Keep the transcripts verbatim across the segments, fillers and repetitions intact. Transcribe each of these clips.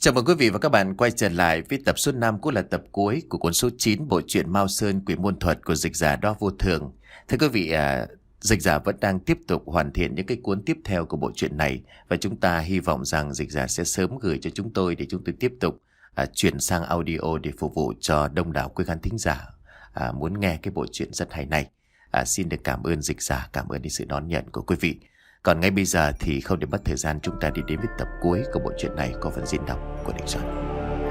Chào mừng quý vị và các bạn quay trở lại với tập số năm, cũng là tập cuối của cuốn số chín bộ truyện Mao Sơn Quỷ Môn Thuật của dịch giả Đo Vô Thường. Thưa quý vị, à, dịch giả vẫn đang tiếp tục hoàn thiện những cái cuốn tiếp theo của bộ truyện này, và chúng ta hy vọng rằng dịch giả sẽ sớm gửi cho chúng tôi để chúng tôi tiếp tục à, chuyển sang audio để phục vụ cho đông đảo quý khán thính giả à, muốn nghe cái bộ truyện rất hay này. À, xin được cảm ơn dịch giả, cảm ơn sự đón nhận của quý vị. Còn ngay bây giờ thì không để mất thời gian, chúng ta đi đến với tập cuối của bộ truyện này có phần diễn đọc của Đình Soạn.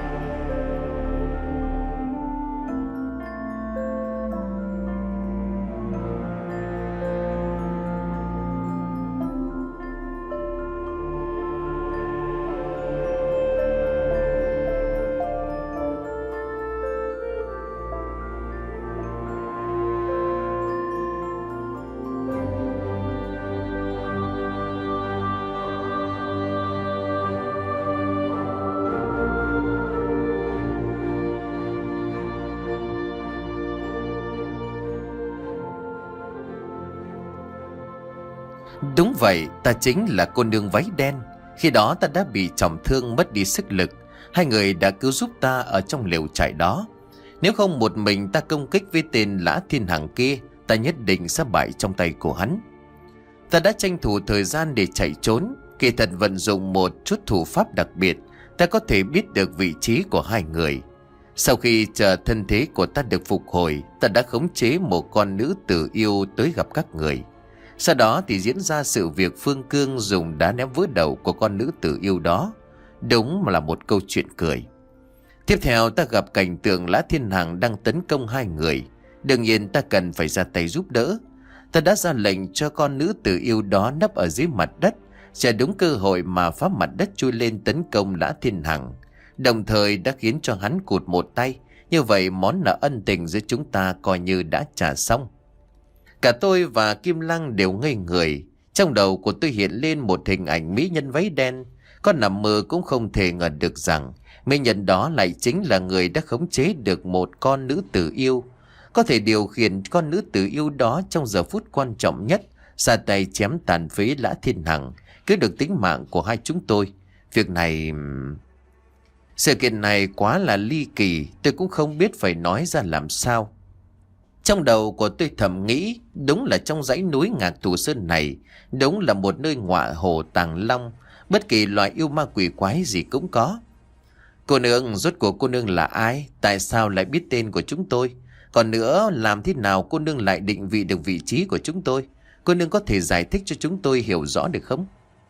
Đúng vậy, ta chính là cô nương váy đen. Khi đó ta đã bị trọng thương, mất đi sức lực. Hai người đã cứu giúp ta ở trong lều trại đó. Nếu không một mình ta công kích với tên Lã Thiên Hằng kia, ta nhất định sẽ bại trong tay của hắn. Ta đã tranh thủ thời gian để chạy trốn. Kỳ thật vận dụng một chút thủ pháp đặc biệt, ta có thể biết được vị trí của hai người. Sau khi chờ thân thế của ta được phục hồi, ta đã khống chế một con nữ tử yêu tới gặp các người. Sau đó thì diễn ra sự việc Phương Cương dùng đá ném vỡ đầu của con nữ tử yêu đó. Đúng là một câu chuyện cười. Tiếp theo ta gặp cảnh tượng Lã Thiên Hằng đang tấn công hai người. Đương nhiên ta cần phải ra tay giúp đỡ. Ta đã ra lệnh cho con nữ tử yêu đó nấp ở dưới mặt đất, chờ đúng cơ hội mà phá mặt đất chui lên tấn công Lã Thiên Hằng. Đồng thời đã khiến cho hắn cụt một tay. Như vậy món nợ ân tình giữa chúng ta coi như đã trả xong. Cả tôi và Kim Lăng đều ngây người. Trong đầu của tôi hiện lên một hình ảnh mỹ nhân váy đen. Có nằm mơ cũng không thể ngờ được rằng mỹ nhân đó lại chính là người đã khống chế được một con nữ tử yêu, có thể điều khiển con nữ tử yêu đó trong giờ phút quan trọng nhất, ra tay chém tàn phế Lã Thiên Hằng, cứu được tính mạng của hai chúng tôi. Việc này... Sự kiện này quá là ly kỳ, tôi cũng không biết phải nói ra làm sao. Trong đầu của tôi thầm nghĩ, đúng là trong dãy núi Ngạc Thù Sơn này, đúng là một nơi ngọa hổ tàng long, bất kỳ loại yêu ma quỷ quái gì cũng có. Cô nương, rốt cuộc cô nương là ai? Tại sao lại biết tên của chúng tôi? Còn nữa, làm thế nào cô nương lại định vị được vị trí của chúng tôi? Cô nương có thể giải thích cho chúng tôi hiểu rõ được không?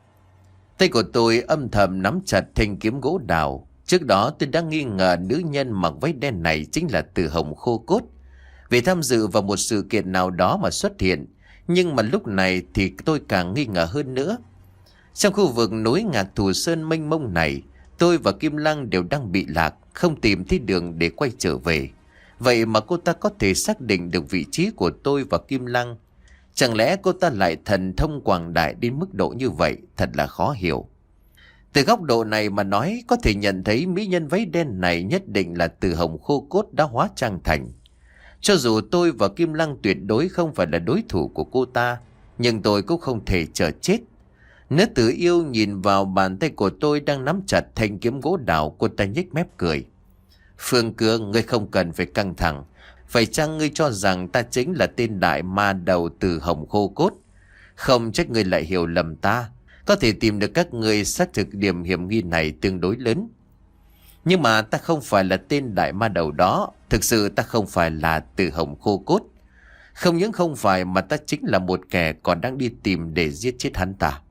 Tay của tôi âm thầm nắm chặt thanh kiếm gỗ đào. Trước đó tôi đã nghi ngờ nữ nhân mặc váy đen này chính là Từ Hồng Khô Cốt, vì tham dự vào một sự kiện nào đó mà xuất hiện. Nhưng mà lúc này thì tôi càng nghi ngờ hơn nữa. Trong khu vực núi Ngạc Thù Sơn mênh mông này, tôi và Kim Lăng đều đang bị lạc, không tìm thấy đường để quay trở về. Vậy mà cô ta có thể xác định được vị trí của tôi và Kim Lăng. Chẳng lẽ cô ta lại thần thông quảng đại đến mức độ như vậy? Thật là khó hiểu. Từ góc độ này mà nói, có thể nhận thấy mỹ nhân váy đen này nhất định là Từ Hồng Khô Cốt đã hóa trang thành. Cho dù tôi và Kim Lăng tuyệt đối không phải là đối thủ của cô ta, nhưng tôi cũng không thể chờ chết. Nữ tử yêu nhìn vào bàn tay của tôi đang nắm chặt thanh kiếm gỗ đào, cô ta nhếch mép cười. Phương Cương, ngươi không cần phải căng thẳng. Phải chăng ngươi cho rằng ta chính là tên đại ma đầu Từ Hồng Khô Cốt? Không trách ngươi lại hiểu lầm ta. Có thể tìm được các ngươi xác thực điểm hiểm nghi này tương đối lớn. Nhưng mà ta không phải là tên đại ma đầu đó. Thực sự ta không phải là Từ Hồng Khô Cốt. Không những không phải mà ta chính là một kẻ còn đang đi tìm để giết chết hắn ta.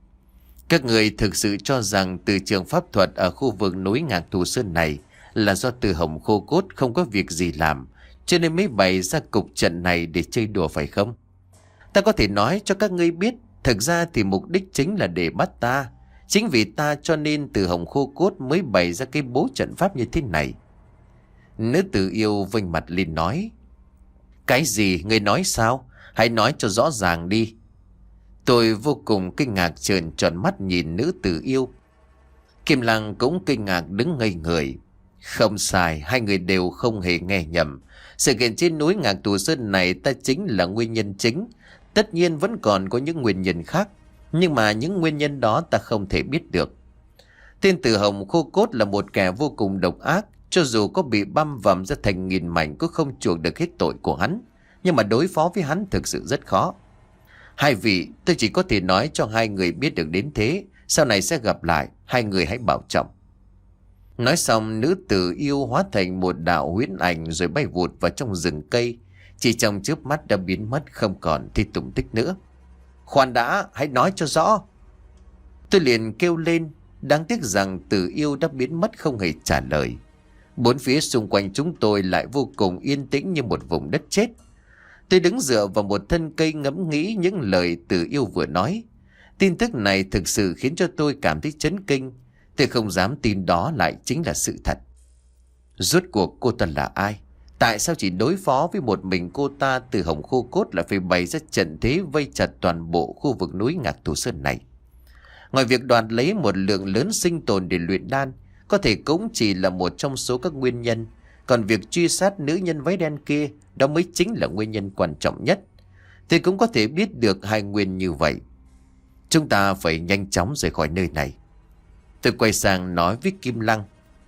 Các người thực sự cho rằng từ trường pháp thuật ở khu vực núi Ngạc Thù Sơn này là do Từ Hồng Khô Cốt không có việc gì làm, cho nên mới bày ra cục trận này để chơi đùa phải không? Ta có thể nói cho các ngươi biết, thực ra thì mục đích chính là để bắt ta. Chính vì ta cho nên Từ Hồng Khô Cốt mới bày ra cái bố trận pháp như thế này. Nữ tử yêu vênh mặt lên nói. Cái gì? Ngươi nói sao? Hãy nói cho rõ ràng đi. Tôi vô cùng kinh ngạc trợn tròn mắt nhìn nữ tử yêu. Kim Lăng cũng kinh ngạc đứng ngây người. Không sai, hai người đều không hề nghe nhầm. Sự kiện trên núi Ngạc Thù Sơn này ta chính là nguyên nhân chính. Tất nhiên vẫn còn có những nguyên nhân khác, nhưng mà những nguyên nhân đó ta không thể biết được. Tên Tử Hồng khô cốt là một kẻ vô cùng độc ác. Cho dù có bị băm vằm ra thành nghìn mảnh cũng không chuộc được hết tội của hắn. Nhưng mà đối phó với hắn thực sự rất khó. Hai vị, tôi chỉ có thể nói cho hai người biết được đến thế. Sau này sẽ gặp lại, hai người hãy bảo trọng. Nói xong, nữ tử yêu hóa thành một đạo huyễn ảnh rồi bay vụt vào trong rừng cây. Chỉ trong chớp mắt đã biến mất, không còn thi tụng tích nữa. Khoan đã, hãy nói cho rõ. Tôi liền kêu lên. Đáng tiếc rằng tử yêu đã biến mất không hề trả lời. Bốn phía xung quanh chúng tôi lại vô cùng yên tĩnh như một vùng đất chết. Tôi đứng dựa vào một thân cây ngẫm nghĩ những lời tử yêu vừa nói. Tin tức này thực sự khiến cho tôi cảm thấy chấn kinh. Tôi không dám tin đó lại chính là sự thật. Rốt cuộc cô ta là ai? Tại sao chỉ đối phó với một mình cô ta, Tử Hồng khô cốt lại phải bày ra trận thế vây chặt toàn bộ khu vực núi Ngạc Thù Sơn này? Ngoài việc đoạt lấy một lượng lớn sinh tồn để luyện đan, có thể cũng chỉ là một trong số các nguyên nhân. Còn việc truy sát nữ nhân váy đen kia, đó mới chính là nguyên nhân quan trọng nhất. Thì cũng có thể biết được hai nguyên như vậy. Chúng ta phải nhanh chóng rời khỏi nơi này. Tôi quay sang nói với Kim Lăng.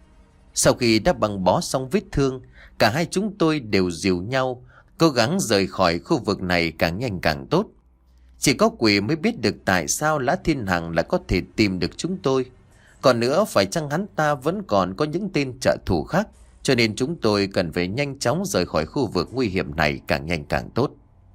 Sau khi đã băng bó xong vết thương, cả hai chúng tôi đều dìu nhau, cố gắng rời khỏi khu vực này càng nhanh càng tốt. Chỉ có quỷ mới biết được tại sao Lã Thiên Hằng lại có thể tìm được chúng tôi. Còn nữa, phải chăng hắn ta vẫn còn có những tên trợ thủ khác, cho nên chúng tôi cần phải nhanh chóng rời khỏi khu vực nguy hiểm này càng nhanh càng tốt.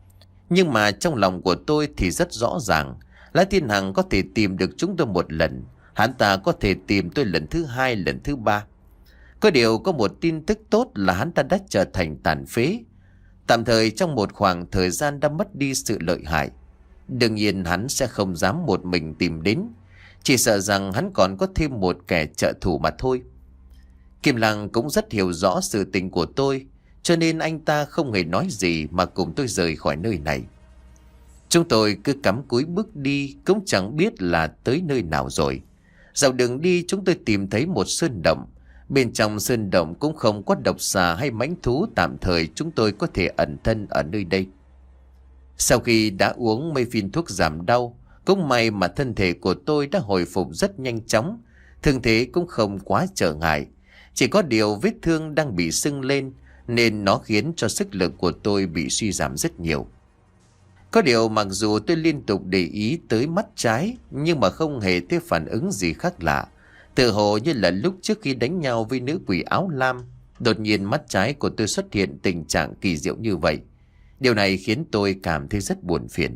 Nhưng mà trong lòng của tôi thì rất rõ ràng, Lã Thiên Hằng có thể tìm được chúng tôi một lần, hắn ta có thể tìm tôi lần thứ hai, lần thứ ba. Có điều có một tin tức tốt là hắn ta đã trở thành tàn phế. Tạm thời trong một khoảng thời gian đã mất đi sự lợi hại. Đương nhiên hắn sẽ không dám một mình tìm đến, chỉ sợ rằng hắn còn có thêm một kẻ trợ thủ mà thôi. Kim Lăng cũng rất hiểu rõ sự tình của tôi, cho nên anh ta không hề nói gì mà cùng tôi rời khỏi nơi này. Chúng tôi cứ cắm cúi bước đi, cũng chẳng biết là tới nơi nào rồi. Dạo đường đi chúng tôi tìm thấy một sơn động. Bên trong sơn động cũng không có độc xà hay mãnh thú, tạm thời chúng tôi có thể ẩn thân ở nơi đây. Sau khi đã uống mấy viên thuốc giảm đau, cũng may mà thân thể của tôi đã hồi phục rất nhanh chóng. Thương thế cũng không quá trở ngại. Chỉ có điều vết thương đang bị sưng lên, nên nó khiến cho sức lực của tôi bị suy giảm rất nhiều. Có điều mặc dù tôi liên tục để ý tới mắt trái, nhưng mà không hề thấy phản ứng gì khác lạ. Tự hồ như là lúc trước khi đánh nhau với nữ quỷ áo lam, đột nhiên mắt trái của tôi xuất hiện tình trạng kỳ diệu như vậy. Điều này khiến tôi cảm thấy rất buồn phiền.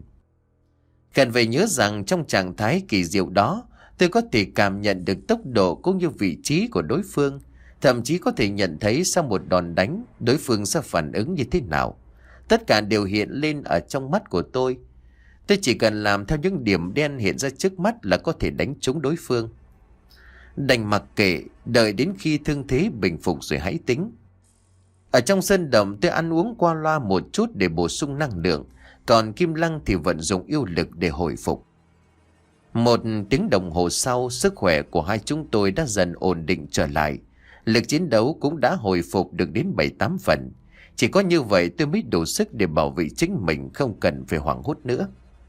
Cần phải nhớ rằng trong trạng thái kỳ diệu đó, tôi có thể cảm nhận được tốc độ cũng như vị trí của đối phương. Thậm chí có thể nhận thấy sau một đòn đánh, đối phương sẽ phản ứng như thế nào. Tất cả đều hiện lên ở trong mắt của tôi. Tôi chỉ cần làm theo những điểm đen hiện ra trước mắt là có thể đánh trúng đối phương. Đành mặc kệ, đợi đến khi thương thế bình phục rồi hãy tính. Ở trong sân động tôi ăn uống qua loa một chút để bổ sung năng lượng, còn Kim Lăng thì vận dụng yêu lực để hồi phục. Một tiếng đồng hồ sau, sức khỏe của hai chúng tôi đã dần ổn định trở lại. Lực chiến đấu cũng đã hồi phục được đến bảy tám phần. Chỉ có như vậy tôi mới đủ sức để bảo vệ chính mình, không cần phải hoảng hốt nữa.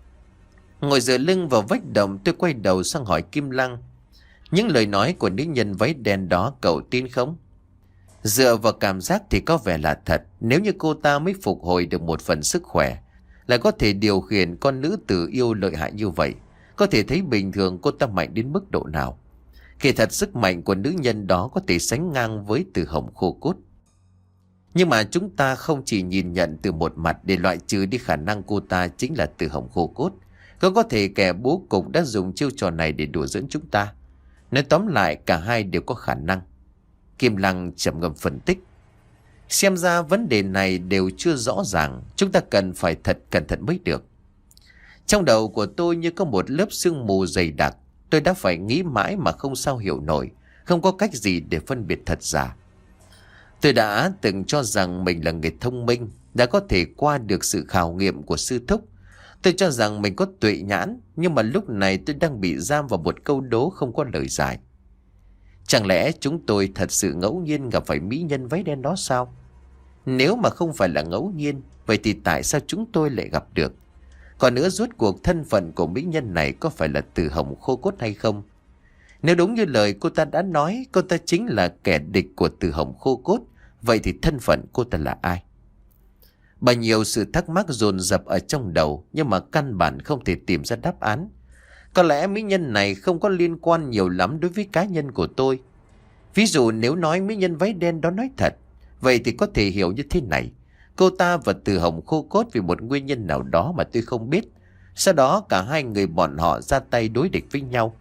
Ngồi dựa lưng vào vách động, tôi quay đầu sang hỏi Kim Lăng. Những lời nói của nữ nhân váy đen đó cậu tin không? Dựa vào cảm giác thì có vẻ là thật. Nếu như cô ta mới phục hồi được một phần sức khỏe, lại có thể điều khiển con nữ tử yêu lợi hại như vậy, có thể thấy bình thường cô ta mạnh đến mức độ nào. Kỳ thật sức mạnh của nữ nhân đó có thể sánh ngang với Tử Hồng khô cốt. Nhưng mà chúng ta không chỉ nhìn nhận từ một mặt để loại trừ đi khả năng cô ta chính là Tử Hồng khô cốt. Có có thể kẻ bố cục đã dùng chiêu trò này để đùa giỡn chúng ta. Nói tóm lại cả hai đều có khả năng. Kim Lăng trầm ngâm phân tích. Xem ra vấn đề này đều chưa rõ ràng, chúng ta cần phải thật cẩn thận mới được. Trong đầu của tôi như có một lớp sương mù dày đặc. Tôi đã phải nghĩ mãi mà không sao hiểu nổi, không có cách gì để phân biệt thật giả. Tôi đã từng cho rằng mình là người thông minh, đã có thể qua được sự khảo nghiệm của sư thúc. Tôi cho rằng mình có tuệ nhãn, nhưng mà lúc này tôi đang bị giam vào một câu đố không có lời giải. Chẳng lẽ chúng tôi thật sự ngẫu nhiên gặp phải mỹ nhân váy đen đó sao? Nếu mà không phải là ngẫu nhiên, vậy thì tại sao chúng tôi lại gặp được? Còn nữa, rốt cuộc thân phận của mỹ nhân này có phải là Tử Hồng khô cốt hay không? Nếu đúng như lời cô ta đã nói, cô ta chính là kẻ địch của Từ Hồng khô cốt. Vậy thì thân phận cô ta là ai? Bao nhiêu sự thắc mắc dồn dập ở trong đầu, nhưng mà căn bản không thể tìm ra đáp án. Có lẽ mỹ nhân này không có liên quan nhiều lắm đối với cá nhân của tôi. Ví dụ nếu nói mỹ nhân váy đen đó nói thật, vậy thì có thể hiểu như thế này. Cô ta và Từ Hồng khô cốt vì một nguyên nhân nào đó mà tôi không biết. Sau đó cả hai người bọn họ ra tay đối địch với nhau.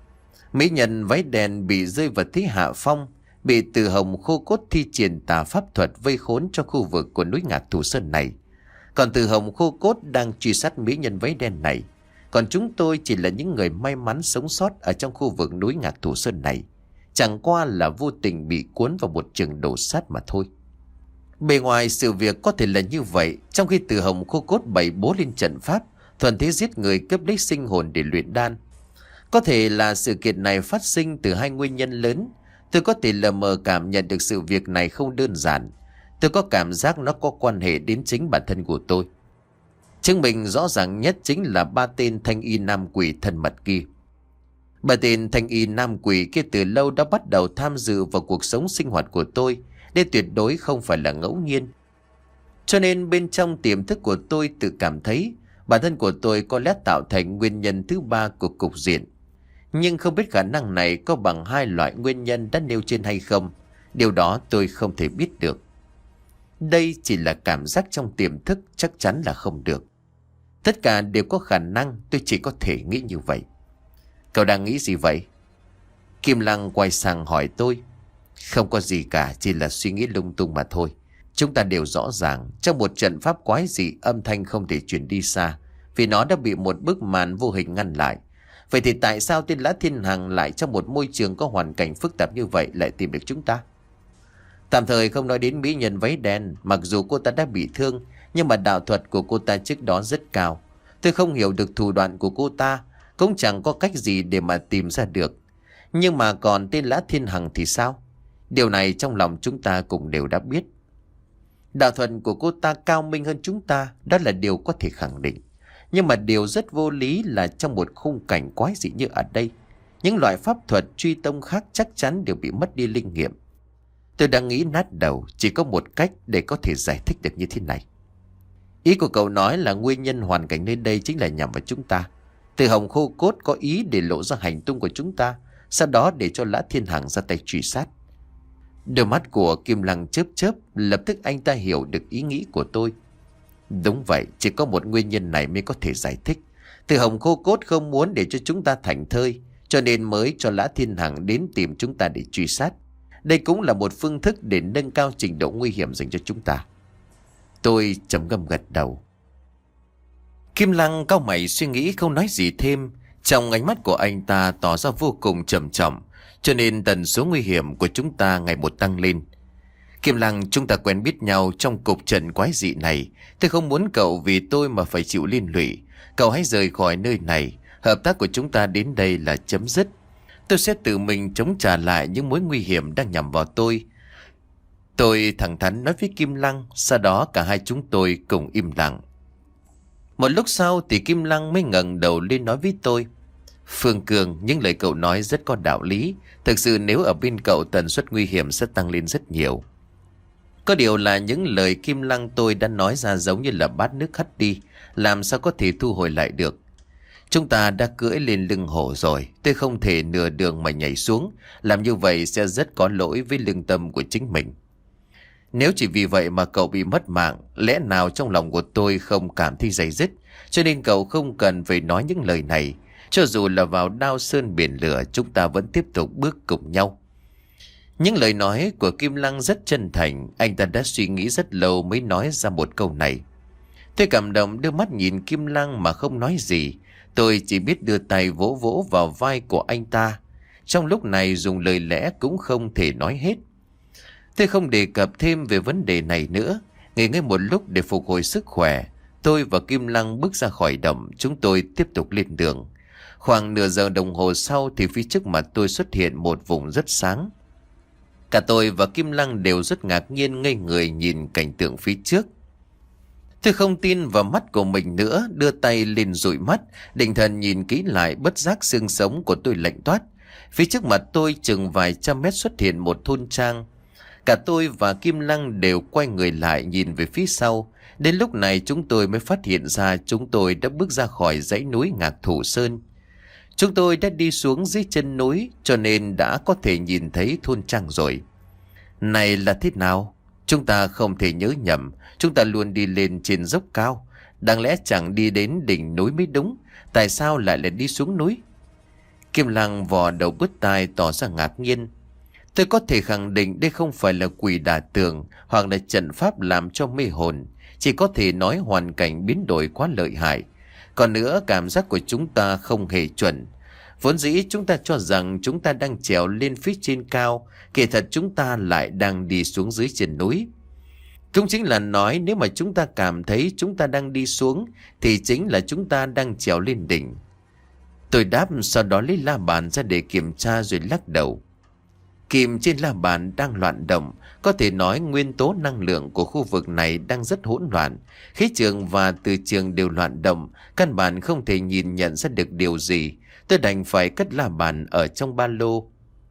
Mỹ nhân váy đen bị rơi vào thế hạ phong, bị Từ Hồng khô cốt thi triển tà pháp thuật vây khốn cho khu vực của núi Ngạc Thủ Sơn này. Còn Từ Hồng khô cốt đang truy sát mỹ nhân váy đen này. Còn chúng tôi chỉ là những người may mắn sống sót ở trong khu vực núi Ngạc Thủ Sơn này. Chẳng qua là vô tình bị cuốn vào một trường đổ sát mà thôi. Bề ngoài sự việc có thể là như vậy, trong khi Từ Hồng khô cốt bày bố lên trận pháp, thuần thế giết người cướp lấy sinh hồn để luyện đan. Có thể là sự kiện này phát sinh từ hai nguyên nhân lớn. Tôi có thể lờ mờ cảm nhận được sự việc này không đơn giản. Tôi có cảm giác nó có quan hệ đến chính bản thân của tôi. Chứng minh rõ ràng nhất chính là ba tên thanh y nam quỷ thân mật kia. Ba tên thanh y nam quỷ kia từ lâu đã bắt đầu tham dự vào cuộc sống sinh hoạt của tôi, nên tuyệt đối không phải là ngẫu nhiên. Cho nên bên trong tiềm thức của tôi tự cảm thấy bản thân của tôi có lẽ tạo thành nguyên nhân thứ ba của cục diện. Nhưng không biết khả năng này có bằng hai loại nguyên nhân đã nêu trên hay không. Điều đó tôi không thể biết được. Đây chỉ là cảm giác trong tiềm thức, chắc chắn là không được. Tất cả đều có khả năng, tôi chỉ có thể nghĩ như vậy. Cậu đang nghĩ gì vậy? Kim Lăng quay sang hỏi tôi. Không có gì cả, chỉ là suy nghĩ lung tung mà thôi. Chúng ta đều rõ ràng, trong một trận pháp quái dị, âm thanh không thể chuyển đi xa, vì nó đã bị một bức màn vô hình ngăn lại. Vậy thì tại sao tên Lã Thiên Hằng lại trong một môi trường có hoàn cảnh phức tạp như vậy lại tìm được chúng ta? Tạm thời không nói đến mỹ nhân váy đen, mặc dù cô ta đã bị thương, nhưng mà đạo thuật của cô ta trước đó rất cao. Tôi không hiểu được thủ đoạn của cô ta, cũng chẳng có cách gì để mà tìm ra được. Nhưng mà còn tên Lã Thiên Hằng thì sao? Điều này trong lòng chúng ta cũng đều đã biết. Đạo thuật của cô ta cao minh hơn chúng ta, đó là điều có thể khẳng định. Nhưng mà điều rất vô lý là trong một khung cảnh quái dị như ở đây, những loại pháp thuật truy tông khác chắc chắn đều bị mất đi linh nghiệm. Tôi đang nghĩ nát đầu, chỉ có một cách để có thể giải thích được như thế này. Ý của cậu nói là nguyên nhân hoàn cảnh nơi đây chính là nhằm vào chúng ta. Từ Hồng khô cốt có ý để lộ ra hành tung của chúng ta, sau đó để cho Lã Thiên Hằng ra tay truy sát. Đôi mắt của Kim Lăng chớp chớp, lập tức anh ta hiểu được ý nghĩ của tôi. Đúng vậy, chỉ có một nguyên nhân này mới có thể giải thích. Từ Hồng khô cốt không muốn để cho chúng ta thành thơi, cho nên mới cho Lã Thiên Hằng đến tìm chúng ta để truy sát. Đây cũng là một phương thức để nâng cao trình độ nguy hiểm dành cho chúng ta. Tôi trầm ngâm gật đầu. Kim Lăng cau mày suy nghĩ không nói gì thêm. Trong ánh mắt của anh ta tỏ ra vô cùng trầm trọng, cho nên tần số nguy hiểm của chúng ta ngày một tăng lên. Kim Lăng, chúng ta quen biết nhau trong cục trận quái dị này. Tôi không muốn cậu vì tôi mà phải chịu liên lụy. Cậu hãy rời khỏi nơi này. Hợp tác của chúng ta đến đây là chấm dứt. Tôi sẽ tự mình chống trả lại những mối nguy hiểm đang nhằm vào tôi. Tôi thẳng thắn nói với Kim Lăng. Sau đó cả hai chúng tôi cùng im lặng. Một lúc sau thì Kim Lăng mới ngẩng đầu lên nói với tôi. Phương Cường, những lời cậu nói rất có đạo lý. Thực sự nếu ở bên cậu tần suất nguy hiểm sẽ tăng lên rất nhiều. Có điều là những lời Kim Lăng tôi đã nói ra giống như là bát nước hất đi, làm sao có thể thu hồi lại được. Chúng ta đã cưỡi lên lưng hổ rồi, tôi không thể nửa đường mà nhảy xuống. Làm như vậy sẽ rất có lỗi với lương tâm của chính mình. Nếu chỉ vì vậy mà cậu bị mất mạng, lẽ nào trong lòng của tôi không cảm thấy day dứt. Cho nên cậu không cần phải nói những lời này. Cho dù là vào đao sơn biển lửa, chúng ta vẫn tiếp tục bước cùng nhau. Những lời nói của Kim Lăng rất chân thành. Anh ta đã suy nghĩ rất lâu mới nói ra một câu này. Tôi cảm động đưa mắt nhìn Kim Lăng mà không nói gì. Tôi chỉ biết đưa tay vỗ vỗ vào vai của anh ta. Trong lúc này dùng lời lẽ cũng không thể nói hết. Tôi không đề cập thêm về vấn đề này nữa. Nghỉ ngơi một lúc để phục hồi sức khỏe, tôi và Kim Lăng bước ra khỏi động. Chúng tôi tiếp tục lên đường. Khoảng nửa giờ đồng hồ sau thì phía trước mặt tôi xuất hiện một vùng rất sáng. Cả tôi và Kim Lăng đều rất ngạc nhiên ngây người nhìn cảnh tượng phía trước. Tôi không tin vào mắt của mình nữa, đưa tay lên dụi mắt, định thần nhìn kỹ lại, bất giác xương sống của tôi lạnh toát. Phía trước mặt tôi chừng vài trăm mét xuất hiện một thôn trang. Cả tôi và Kim Lăng đều quay người lại nhìn về phía sau. Đến lúc này chúng tôi mới phát hiện ra chúng tôi đã bước ra khỏi dãy núi Ngạc Thủ Sơn. Chúng tôi đã đi xuống dưới chân núi cho nên đã có thể nhìn thấy thôn trang rồi. Này là thế nào? Chúng ta không thể nhớ nhầm. Chúng ta luôn đi lên trên dốc cao. Đáng lẽ chẳng đi đến đỉnh núi mới đúng. Tại sao lại lại đi xuống núi? Kim Lăng vò đầu bứt tai tỏ ra ngạc nhiên. Tôi có thể khẳng định đây không phải là quỷ đả tường hoặc là trận pháp làm cho mê hồn. Chỉ có thể nói hoàn cảnh biến đổi quá lợi hại. Còn nữa, cảm giác của chúng ta không hề chuẩn. Vốn dĩ chúng ta cho rằng chúng ta đang trèo lên phía trên cao, kỳ thật chúng ta lại đang đi xuống dưới chân núi. Cũng chính là nói nếu mà chúng ta cảm thấy chúng ta đang đi xuống thì chính là chúng ta đang trèo lên đỉnh. Tôi đáp, sau đó lấy la bàn ra để kiểm tra rồi lắc đầu. Kim trên la bàn đang loạn động, có thể nói nguyên tố năng lượng của khu vực này đang rất hỗn loạn. Khí trường và từ trường đều loạn động, căn bản không thể nhìn nhận ra được điều gì. Tôi đành phải cất la bàn ở trong ba lô.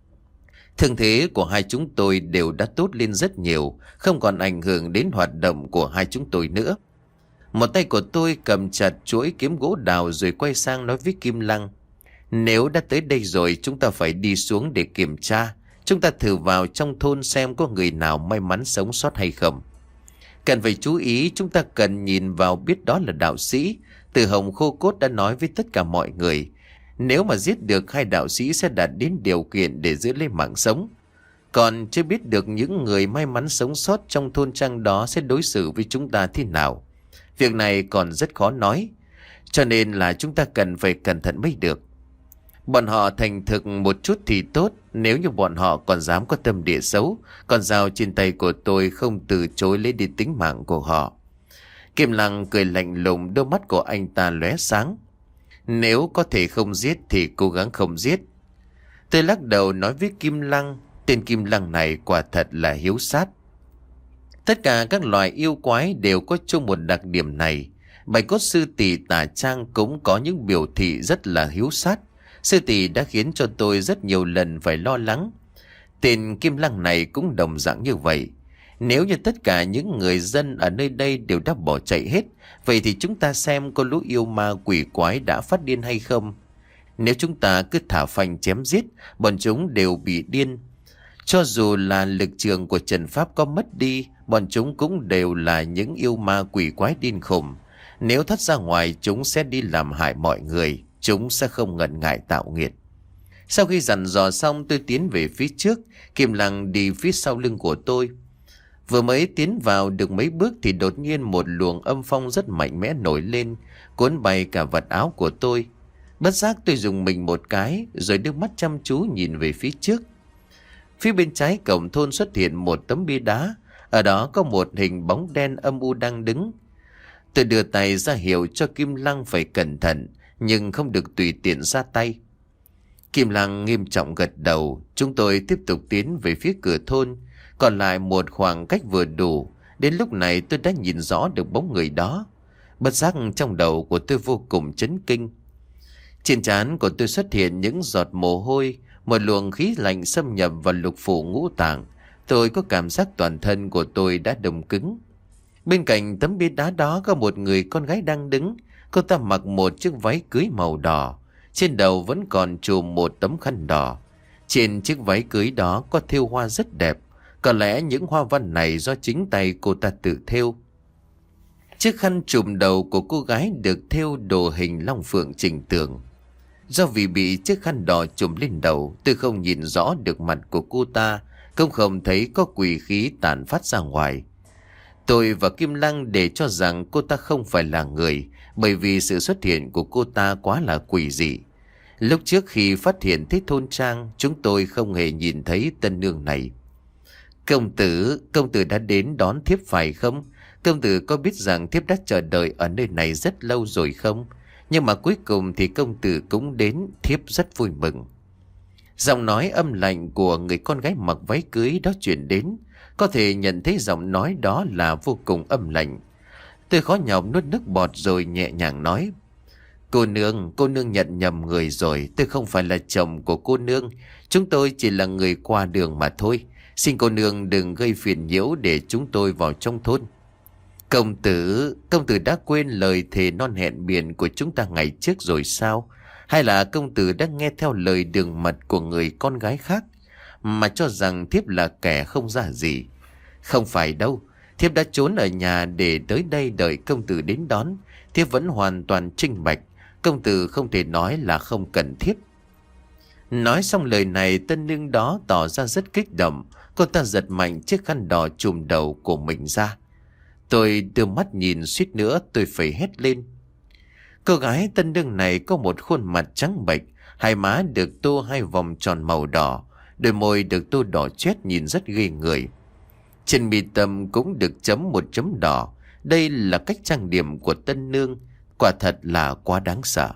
Thương thế của hai chúng tôi đều đã tốt lên rất nhiều, không còn ảnh hưởng đến hoạt động của hai chúng tôi nữa. Một tay của tôi cầm chặt chuỗi kiếm gỗ đào rồi quay sang nói với Kim Lăng. Nếu đã tới đây rồi chúng ta phải đi xuống để kiểm tra. Chúng ta thử vào trong thôn xem có người nào may mắn sống sót hay không. Cần phải chú ý, chúng ta cần nhìn vào biết đó là đạo sĩ. Từ Hồng Khô Cốt đã nói với tất cả mọi người, nếu mà giết được hai đạo sĩ sẽ đạt đến điều kiện để giữ lấy mạng sống. Còn chưa biết được những người may mắn sống sót trong thôn trang đó sẽ đối xử với chúng ta thế nào. Việc này còn rất khó nói, cho nên là chúng ta cần phải cẩn thận mới được. Bọn họ thành thực một chút thì tốt. Nếu như bọn họ còn dám có tâm địa xấu, con dao trên tay của tôi không từ chối lấy đi tính mạng của họ. Kim Lăng cười lạnh lùng, đôi mắt của anh ta lóe sáng. Nếu có thể không giết thì cố gắng không giết. Tôi lắc đầu nói với Kim Lăng, tên Kim Lăng này quả thật là hiếu sát. Tất cả các loài yêu quái đều có chung một đặc điểm này. Bạch cốt sư tỷ Tả Trang cũng có những biểu thị rất là hiếu sát. Sư tỷ đã khiến cho tôi rất nhiều lần phải lo lắng. Tên Kim Lăng này cũng đồng dạng như vậy. Nếu như tất cả những người dân ở nơi đây đều đã bỏ chạy hết, vậy thì chúng ta xem có lũ yêu ma quỷ quái đã phát điên hay không. Nếu chúng ta cứ thả phanh chém giết, bọn chúng đều bị điên. Cho dù là lực trường của trận pháp có mất đi, bọn chúng cũng đều là những yêu ma quỷ quái điên khùng. Nếu thoát ra ngoài, chúng sẽ đi làm hại mọi người. Chúng sẽ không ngần ngại tạo nghiệt. Sau khi dặn dò xong, tôi tiến về phía trước. Kim Lăng đi phía sau lưng của tôi. Vừa mới tiến vào được mấy bước thì đột nhiên một luồng âm phong rất mạnh mẽ nổi lên, cuốn bay cả vật áo của tôi. Bất giác tôi dùng mình một cái, rồi đưa mắt chăm chú nhìn về phía trước. Phía bên trái cổng thôn xuất hiện một tấm bia đá. Ở đó có một hình bóng đen âm u đang đứng. Tôi đưa tay ra hiệu cho Kim Lăng phải cẩn thận, nhưng không được tùy tiện ra tay. Kim Lăng nghiêm trọng gật đầu. Chúng tôi tiếp tục tiến về phía cửa thôn. Còn lại một khoảng cách vừa đủ. Đến lúc này tôi đã nhìn rõ được bóng người đó. Bất giác trong đầu của tôi vô cùng chấn kinh. Trên trán của tôi xuất hiện những giọt mồ hôi. Một luồng khí lạnh xâm nhập vào lục phủ ngũ tạng. Tôi có cảm giác toàn thân của tôi đã đông cứng. Bên cạnh tấm bia đá đó có một người con gái đang đứng. Cô ta mặc một chiếc váy cưới màu đỏ. Trên đầu vẫn còn trùm một tấm khăn đỏ. Trên chiếc váy cưới đó có thêu hoa rất đẹp. Có lẽ những hoa văn này do chính tay cô ta tự thêu. Chiếc khăn trùm đầu của cô gái được thêu đồ hình long phượng trình tường. Do vì bị chiếc khăn đỏ trùm lên đầu, tôi không nhìn rõ được mặt của cô ta, cũng không thấy có quỷ khí tản phát ra ngoài. Tôi và Kim Lăng để cho rằng cô ta không phải là người, bởi vì sự xuất hiện của cô ta quá là quỷ dị. Lúc trước khi phát hiện thấy thôn trang, chúng tôi không hề nhìn thấy tân nương này. Công tử, công tử đã đến đón thiếp phải không? Công tử có biết rằng thiếp đã chờ đợi ở nơi này rất lâu rồi không? Nhưng mà cuối cùng thì công tử cũng đến, thiếp rất vui mừng. Giọng nói âm lạnh của người con gái mặc váy cưới đó chuyển đến. Có thể nhận thấy giọng nói đó là vô cùng âm lạnh. Tôi khó nhọc nuốt nước bọt rồi nhẹ nhàng nói. Cô nương, cô nương nhận nhầm người rồi. Tôi không phải là chồng của cô nương. Chúng tôi chỉ là người qua đường mà thôi. Xin cô nương đừng gây phiền nhiễu để chúng tôi vào trong thôn. Công tử, công tử đã quên lời thề non hẹn biển của chúng ta ngày trước rồi sao? Hay là công tử đã nghe theo lời đường mật của người con gái khác mà cho rằng thiếp là kẻ không ra gì? Không phải đâu, thiếp đã trốn ở nhà để tới đây đợi công tử đến đón. Thiếp vẫn hoàn toàn trinh bạch, công tử không thể nói là không cần thiếp. Nói xong lời này, tân nương đó tỏ ra rất kích động. Cô ta giật mạnh chiếc khăn đỏ trùm đầu của mình ra. Tôi đưa mắt nhìn, suýt nữa tôi phải hét lên. Cô gái tân nương này có một khuôn mặt trắng bệch, hai má được tô hai vòng tròn màu đỏ, đôi môi được tô đỏ chét nhìn rất ghê người. Trên mi tâm cũng được chấm một chấm đỏ. Đây là cách trang điểm của tân nương, quả thật là quá đáng sợ.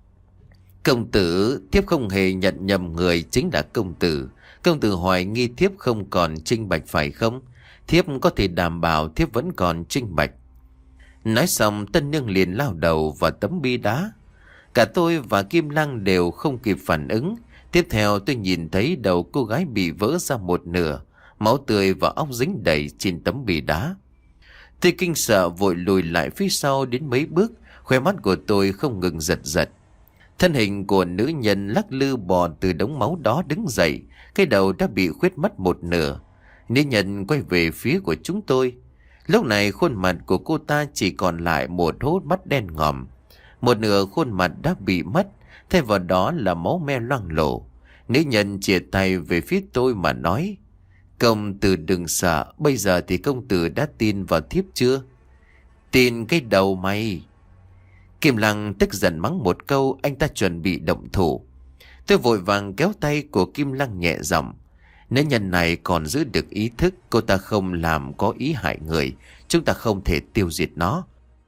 Công tử, thiếp không hề nhận nhầm người, chính là công tử. Công tử hoài nghi thiếp không còn trinh bạch phải không? Thiếp có thể đảm bảo thiếp vẫn còn trinh bạch. Nói xong, tân nương liền lao đầu vào tấm bi đá. Cả tôi và Kim Lăng đều không kịp phản ứng. Tiếp theo tôi nhìn thấy đầu cô gái bị vỡ ra một nửa, máu tươi và óc dính đầy trên tấm bi đá. Tôi kinh sợ vội lùi lại phía sau đến mấy bước, khóe mắt của tôi không ngừng giật giật. Thân hình của nữ nhân lắc lư bò từ đống máu đó đứng dậy, cái đầu đã bị khuyết mất một nửa. Nữ nhân quay về phía của chúng tôi. Lúc này khuôn mặt của cô ta chỉ còn lại một hốc mắt đen ngòm. Một nửa khuôn mặt đã bị mất, thay vào đó là máu me loang lổ. Nữ nhân chìa tay về phía tôi mà nói: Công tử đừng sợ, bây giờ thì công tử đã tin vào thiếp chưa? Tin cái đầu mày! Kim Lăng tức giận mắng một câu, anh ta chuẩn bị động thủ. Tôi vội vàng kéo tay của Kim Lăng nhẹ giọng: Nếu nhân này còn giữ được ý thức, cô ta không làm có ý hại người, chúng ta không thể tiêu diệt nó.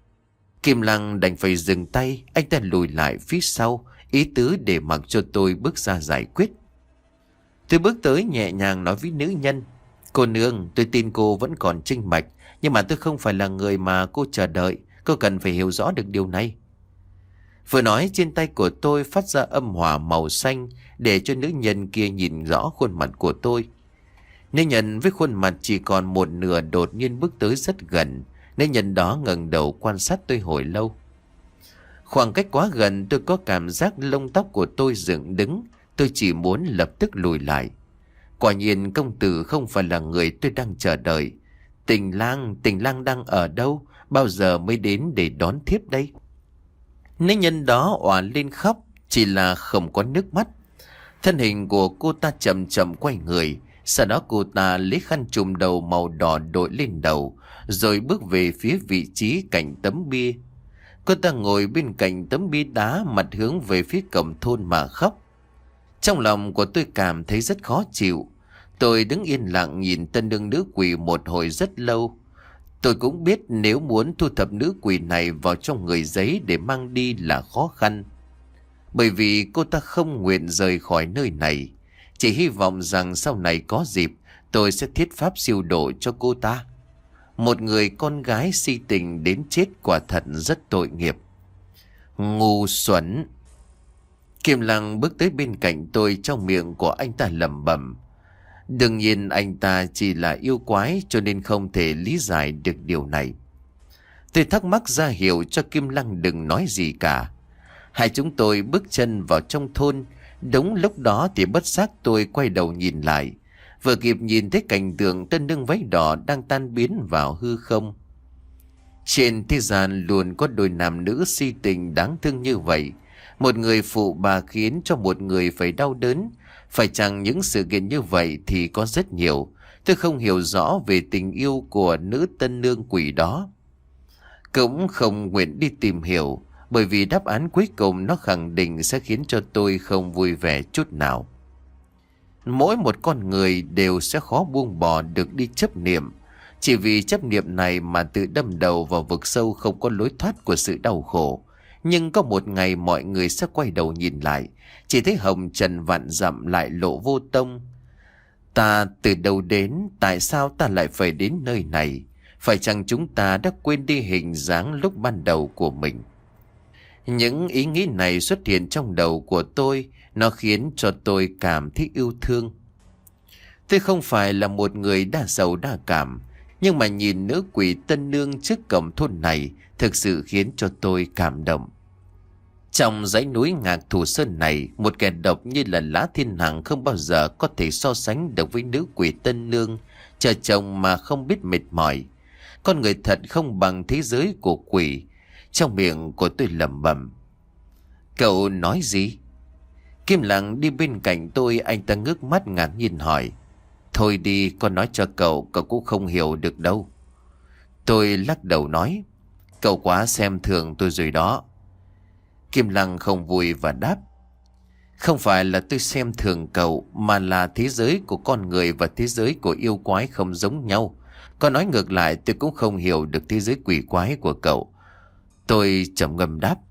Kim Lăng đành phải dừng tay, anh ta lùi lại phía sau, ý tứ để mặc cho tôi bước ra giải quyết. Tôi bước tới nhẹ nhàng nói với nữ nhân: Cô nương, tôi tin cô vẫn còn trinh bạch, nhưng mà tôi không phải là người mà cô chờ đợi. Cô cần phải hiểu rõ được điều này. Vừa nói, trên tay của tôi phát ra âm hỏa màu xanh để cho nữ nhân kia nhìn rõ khuôn mặt của tôi. Nữ nhân với khuôn mặt chỉ còn một nửa đột nhiên bước tới rất gần. Nữ nhân đó ngẩng đầu quan sát tôi hồi lâu. Khoảng cách quá gần, tôi có cảm giác lông tóc của tôi dựng đứng. Tôi chỉ muốn lập tức lùi lại. Quả nhiên công tử không phải là người tôi đang chờ đợi. Tình lang, tình lang đang ở đâu? Bao giờ mới đến để đón thiếp đây? Nữ nhân đó òa lên khóc, chỉ là không có nước mắt. Thân hình của cô ta chậm chậm quay người. Sau đó cô ta lấy khăn trùm đầu màu đỏ đội lên đầu, rồi bước về phía vị trí cạnh tấm bia. Cô ta ngồi bên cạnh tấm bia đá, mặt hướng về phía cổng thôn mà khóc. Trong lòng của tôi cảm thấy rất khó chịu. Tôi đứng yên lặng nhìn tân nương nữ quỷ một hồi rất lâu. Tôi cũng biết nếu muốn thu thập nữ quỷ này vào trong người giấy để mang đi là khó khăn. Bởi vì cô ta không nguyện rời khỏi nơi này. Chỉ hy vọng rằng sau này có dịp tôi sẽ thiết pháp siêu độ cho cô ta. Một người con gái si tình đến chết quả thật rất tội nghiệp. Ngu xuẩn! Kim Lăng bước tới bên cạnh tôi, trong miệng của anh ta lẩm bẩm. Đương nhiên anh ta chỉ là yêu quái cho nên không thể lý giải được điều này. Tôi thắc mắc ra hiệu cho Kim Lăng đừng nói gì cả. Hai chúng tôi bước chân vào trong thôn. Đúng lúc đó thì bất giác tôi quay đầu nhìn lại, vừa kịp nhìn thấy cảnh tượng tân nương váy đỏ đang tan biến vào hư không. Trên thế gian luôn có đôi nam nữ si tình đáng thương như vậy. Một người phụ bà khiến cho một người phải đau đớn. Phải chăng những sự kiện như vậy thì có rất nhiều. Tôi không hiểu rõ về tình yêu của nữ tân nương quỷ đó. Cũng không nguyện đi tìm hiểu, bởi vì đáp án cuối cùng nó khẳng định sẽ khiến cho tôi không vui vẻ chút nào. Mỗi một con người đều sẽ khó buông bỏ được đi chấp niệm. Chỉ vì chấp niệm này mà tự đâm đầu vào vực sâu không có lối thoát của sự đau khổ. Nhưng có một ngày mọi người sẽ quay đầu nhìn lại, chỉ thấy hồng trần vạn dặm lại lộ vô tông. Ta từ đâu đến? Tại sao ta lại phải đến nơi này? Phải chăng chúng ta đã quên đi hình dáng lúc ban đầu của mình? Những ý nghĩ này xuất hiện trong đầu của tôi, nó khiến cho tôi cảm thấy yêu thương. Tôi không phải là một người đa sầu đa cảm, nhưng mà nhìn nữ quỷ tân nương trước cổng thôn này thực sự khiến cho tôi cảm động. Trong dãy núi Ngạc Thủ Sơn này, một kẻ độc như là Lã Thiên Hằng không bao giờ có thể so sánh được với nữ quỷ tân nương, chờ chồng mà không biết mệt mỏi. Con người thật không bằng thế giới của quỷ. Trong miệng của tôi lẩm bẩm. Cậu nói gì? Kim Lăng đi bên cạnh tôi, anh ta ngước mắt ngạc nhiên hỏi. Thôi đi, con nói cho cậu, cậu cũng không hiểu được đâu. Tôi lắc đầu nói. Cậu quá xem thường tôi rồi đó. Kim Lăng không vui và đáp. Không phải là tôi xem thường cậu, mà là thế giới của con người và thế giới của yêu quái không giống nhau. Con nói ngược lại, tôi cũng không hiểu được thế giới quỷ quái của cậu. Tôi trầm ngâm đáp.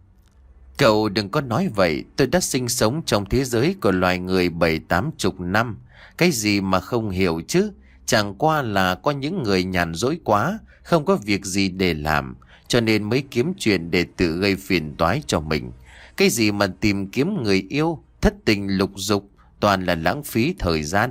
Cậu đừng có nói vậy, tôi đã sinh sống trong thế giới của loài người bảy tám chục năm. Cái gì mà không hiểu chứ? Chẳng qua là có những người nhàn rỗi quá, không có việc gì để làm, cho nên mới kiếm chuyện để tự gây phiền toái cho mình. Cái gì mà tìm kiếm người yêu, thất tình lục dục, toàn là lãng phí thời gian.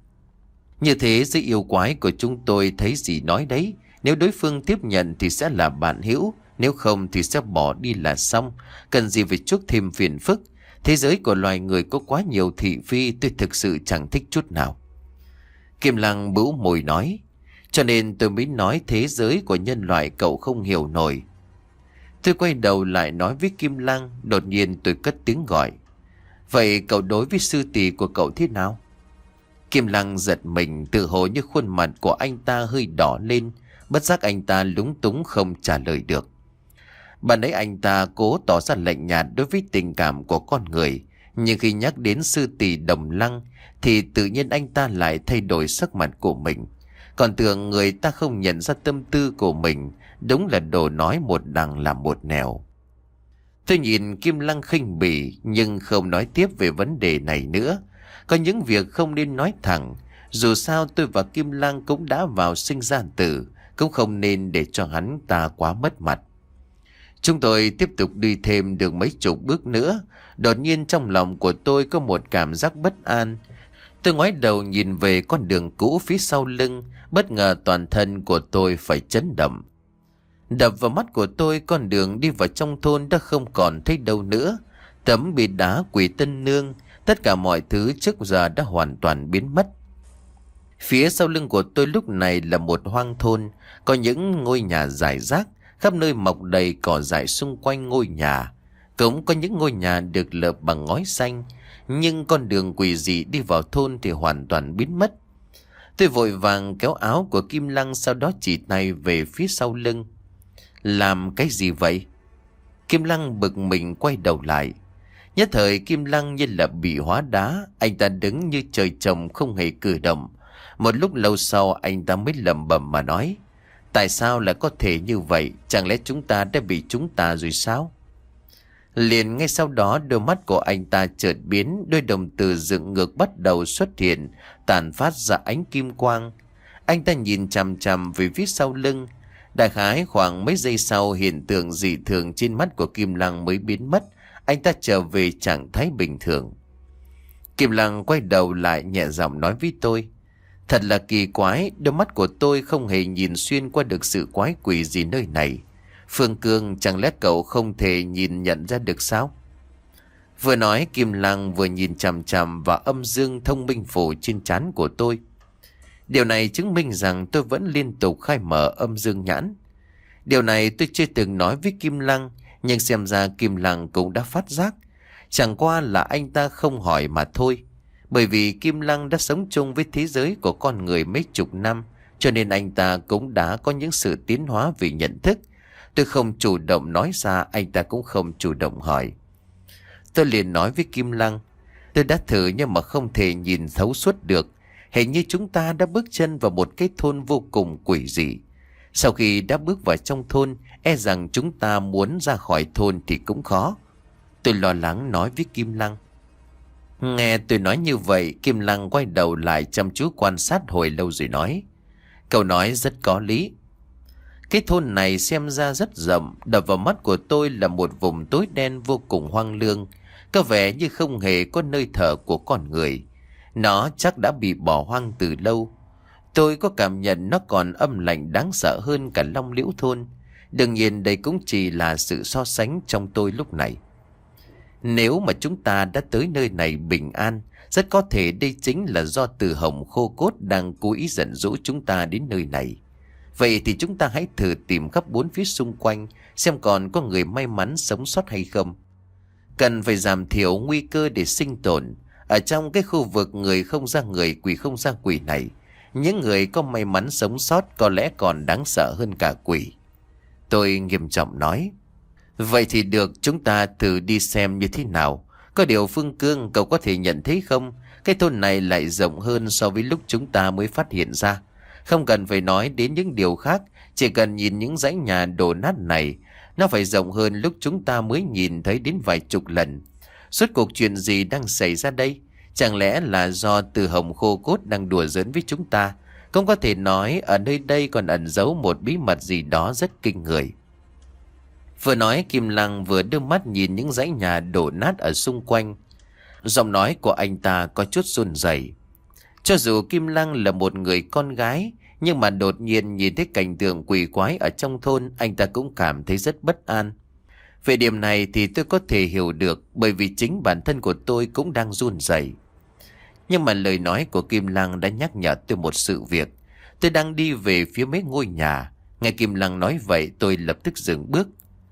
Như thế dưới yêu quái của chúng tôi thấy gì nói đấy. Nếu đối phương tiếp nhận thì sẽ là bạn hữu, nếu không thì sẽ bỏ đi là xong. Cần gì phải chuốc thêm phiền phức. Thế giới của loài người có quá nhiều thị phi, tôi thực sự chẳng thích chút nào. Kim Lăng bĩu môi nói. Cho nên tôi mới nói thế giới của nhân loại cậu không hiểu nổi. Tôi quay đầu lại nói với Kim Lăng. Đột nhiên tôi cất tiếng gọi. Vậy cậu đối với sư tỷ của cậu thế nào? Kim Lăng giật mình, tự hồ như khuôn mặt của anh ta hơi đỏ lên. Bất giác anh ta lúng túng không trả lời được. Bạn ấy anh ta cố tỏ ra lạnh nhạt đối với tình cảm của con người. Nhưng khi nhắc đến sư tỷ Đồng Lăng thì tự nhiên anh ta lại thay đổi sắc mặt của mình. Còn tưởng người ta không nhận ra tâm tư của mình. Đúng là đồ nói một đằng làm một nẻo. Tôi nhìn Kim Lăng khinh bỉ nhưng không nói tiếp về vấn đề này nữa. Có những việc không nên nói thẳng. Dù sao tôi và Kim Lăng cũng đã vào sinh ra tử, cũng không nên để cho hắn ta quá mất mặt. Chúng tôi tiếp tục đi thêm được mấy chục bước nữa. Đột nhiên trong lòng của tôi có một cảm giác bất an. Tôi ngoái đầu nhìn về con đường cũ phía sau lưng. Bất ngờ toàn thân của tôi phải chấn động. Đập vào mắt của tôi, con đường đi vào trong thôn đã không còn thấy đâu nữa. Tấm bia đá quỷ tân nương, tất cả mọi thứ trước giờ đã hoàn toàn biến mất. Phía sau lưng của tôi lúc này là một hoang thôn. Có những ngôi nhà rải rác, khắp nơi mọc đầy cỏ dại xung quanh ngôi nhà. Cũng có những ngôi nhà được lợp bằng ngói xanh. Nhưng con đường quỷ dị đi vào thôn thì hoàn toàn biến mất. Tôi vội vàng kéo áo của Kim Lăng, sau đó chỉ tay về phía sau lưng. Làm cái gì vậy? Kim Lăng bực mình quay đầu lại. Nhất thời Kim Lăng như là bị hóa đá. Anh ta đứng như trời trồng không hề cử động. Một lúc lâu sau anh ta mới lẩm bẩm mà nói. Tại sao lại có thể như vậy? Chẳng lẽ chúng ta đã bị chúng ta rồi sao? Liền ngay sau đó đôi mắt của anh ta chợt biến. Đôi đồng tử dựng ngược bắt đầu xuất hiện, tàn phát ra ánh kim quang. Anh ta nhìn chằm chằm về phía sau lưng. Đại khái khoảng mấy giây sau, hiện tượng dị thường trên mắt của Kim Lăng mới biến mất. Anh ta trở về trạng thái bình thường. Kim Lăng quay đầu lại nhẹ giọng nói với tôi. Thật là kỳ quái, đôi mắt của tôi không hề nhìn xuyên qua được sự quái quỷ gì nơi này. Phương Cương, chẳng lẽ cậu không thể nhìn nhận ra được sao? Vừa nói Kim Lăng vừa nhìn chằm chằm vào âm dương thông minh phủ trên trán của tôi. Điều này chứng minh rằng tôi vẫn liên tục khai mở âm dương nhãn. Điều này tôi chưa từng nói với Kim Lăng, nhưng xem ra Kim Lăng cũng đã phát giác. Chẳng qua là anh ta không hỏi mà thôi. Bởi vì Kim Lăng đã sống chung với thế giới của con người mấy chục năm, cho nên anh ta cũng đã có những sự tiến hóa về nhận thức. Tôi không chủ động nói ra, anh ta cũng không chủ động hỏi. Tôi liền nói với Kim Lăng. Tôi đã thử nhưng mà không thể nhìn thấu suốt được. Hình như chúng ta đã bước chân vào một cái thôn vô cùng quỷ dị. Sau khi đã bước vào trong thôn, e rằng chúng ta muốn ra khỏi thôn thì cũng khó. Tôi lo lắng nói với Kim Lăng. Nghe tôi nói như vậy, Kim Lăng quay đầu lại chăm chú quan sát hồi lâu rồi nói. Cậu nói rất có lý. Cái thôn này xem ra rất rộng, đập vào mắt của tôi là một vùng tối đen vô cùng hoang lương, có vẻ như không hề có nơi thở của con người. Nó chắc đã bị bỏ hoang từ lâu. Tôi có cảm nhận nó còn âm lạnh đáng sợ hơn cả Long Liễu thôn. Đương nhiên đây cũng chỉ là sự so sánh trong tôi lúc này. Nếu mà chúng ta đã tới nơi này bình an, rất có thể đây chính là do Từ Hồng khô cốt đang cố ý dẫn dụ chúng ta đến nơi này. Vậy thì chúng ta hãy thử tìm khắp bốn phía xung quanh xem còn có người may mắn sống sót hay không. Cần phải giảm thiểu nguy cơ để sinh tồn. Ở trong cái khu vực người không ra người, quỷ không ra quỷ này, những người có may mắn sống sót có lẽ còn đáng sợ hơn cả quỷ. Tôi nghiêm trọng nói. Vậy thì được, chúng ta thử đi xem như thế nào. Có điều Phương Cương, cậu có thể nhận thấy không, cái thôn này lại rộng hơn so với lúc chúng ta mới phát hiện ra. Không cần phải nói đến những điều khác, chỉ cần nhìn những dãy nhà đổ nát này, nó phải rộng hơn lúc chúng ta mới nhìn thấy đến vài chục lần. Suốt cuộc chuyện gì đang xảy ra đây? Chẳng lẽ là do Từ Hồng khô cốt đang đùa giỡn với chúng ta? Cũng có thể nói ở nơi đây còn ẩn giấu một bí mật gì đó rất kinh người. Vừa nói, Kim Lăng vừa đưa mắt nhìn những dãy nhà đổ nát ở xung quanh. Giọng nói của anh ta có chút run rẩy. Cho dù Kim Lăng là một người con gái, nhưng mà đột nhiên nhìn thấy cảnh tượng quỷ quái ở trong thôn, anh ta cũng cảm thấy rất bất an. Về điểm này thì tôi có thể hiểu được, bởi vì chính bản thân của tôi cũng đang run rẩy. Nhưng mà lời nói của Kim Lăng đã nhắc nhở tôi một sự việc. Tôi đang đi về phía mấy ngôi nhà. Nghe Kim Lăng nói vậy, tôi lập tức dừng bước.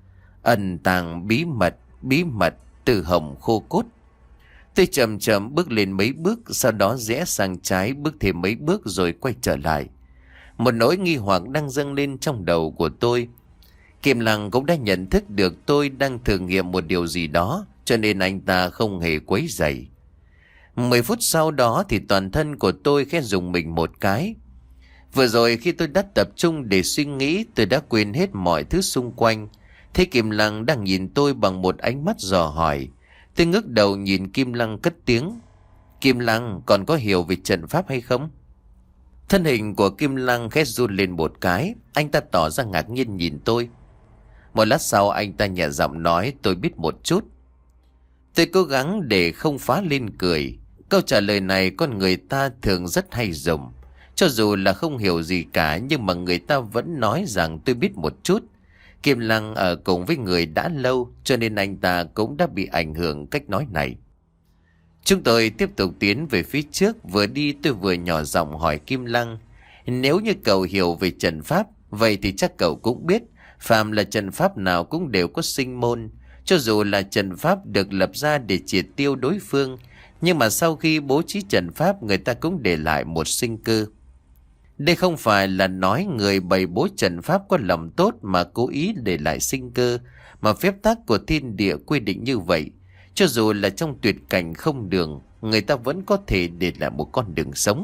Ẩn tàng bí mật, bí mật, Từ Hồng khô cốt. Tôi chậm chậm bước lên mấy bước, sau đó rẽ sang trái bước thêm mấy bước rồi quay trở lại. Một nỗi nghi hoặc đang dâng lên trong đầu của tôi. Kim Lăng cũng đã nhận thức được tôi đang thử nghiệm một điều gì đó, cho nên anh ta không hề quấy rầy. Mười phút sau đó thì toàn thân của tôi khẽ rùng mình một cái. Vừa rồi khi tôi đã tập trung để suy nghĩ, tôi đã quên hết mọi thứ xung quanh. Thấy Kim Lăng đang nhìn tôi bằng một ánh mắt dò hỏi. Tôi ngước đầu nhìn Kim Lăng cất tiếng. Kim Lăng, còn có hiểu về trận pháp hay không? Thân hình của Kim Lăng khẽ run lên một cái. Anh ta tỏ ra ngạc nhiên nhìn tôi. Một lát sau anh ta nhẹ giọng nói, tôi biết một chút. Tôi cố gắng để không phá lên cười. Câu trả lời này con người ta thường rất hay dùng. Cho dù là không hiểu gì cả, nhưng mà người ta vẫn nói rằng tôi biết một chút. Kim Lăng ở cùng với người đã lâu, cho nên anh ta cũng đã bị ảnh hưởng cách nói này. Chúng tôi tiếp tục tiến về phía trước. Vừa đi tôi vừa nhỏ giọng hỏi Kim Lăng. Nếu như cậu hiểu về trận pháp, vậy thì chắc cậu cũng biết, phàm là trận pháp nào cũng đều có sinh môn. Cho dù là trận pháp được lập ra để triệt tiêu đối phương, nhưng mà sau khi bố trí trận pháp, người ta cũng để lại một sinh cơ. Đây không phải là nói người bày bố trận pháp có lòng tốt mà cố ý để lại sinh cơ, mà phép tắc của thiên địa quy định như vậy. Cho dù là trong tuyệt cảnh không đường, người ta vẫn có thể để lại một con đường sống.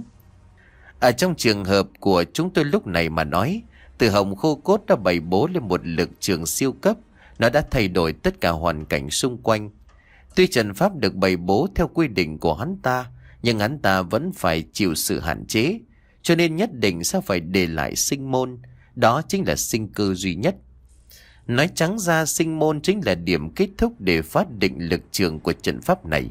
Ở trong trường hợp của chúng tôi lúc này mà nói, Từ Hồng khô cốt đã bày bố lên một lực trường siêu cấp. Nó đã thay đổi tất cả hoàn cảnh xung quanh. Tuy trận pháp được bày bố theo quy định của hắn ta, nhưng hắn ta vẫn phải chịu sự hạn chế, cho nên nhất định sẽ phải để lại sinh môn. Đó chính là sinh cơ duy nhất. Nói trắng ra, sinh môn chính là điểm kết thúc để phát định lực trường của trận pháp này.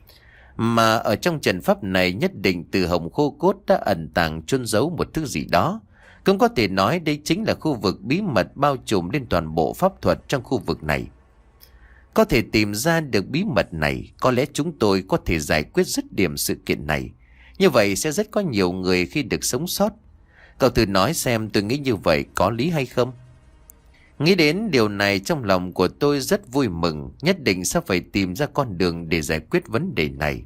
Mà ở trong trận pháp này nhất định Từ Hồng khô cốt đã ẩn tàng chôn giấu một thứ gì đó. Cũng có thể nói đây chính là khu vực bí mật bao trùm lên toàn bộ pháp thuật trong khu vực này. Có thể tìm ra được bí mật này, có lẽ chúng tôi có thể giải quyết dứt điểm sự kiện này. Như vậy sẽ rất có nhiều người khi được sống sót. Cậu thử nói xem tôi nghĩ như vậy có lý hay không? Nghĩ đến điều này trong lòng của tôi rất vui mừng, nhất định sẽ phải tìm ra con đường để giải quyết vấn đề này.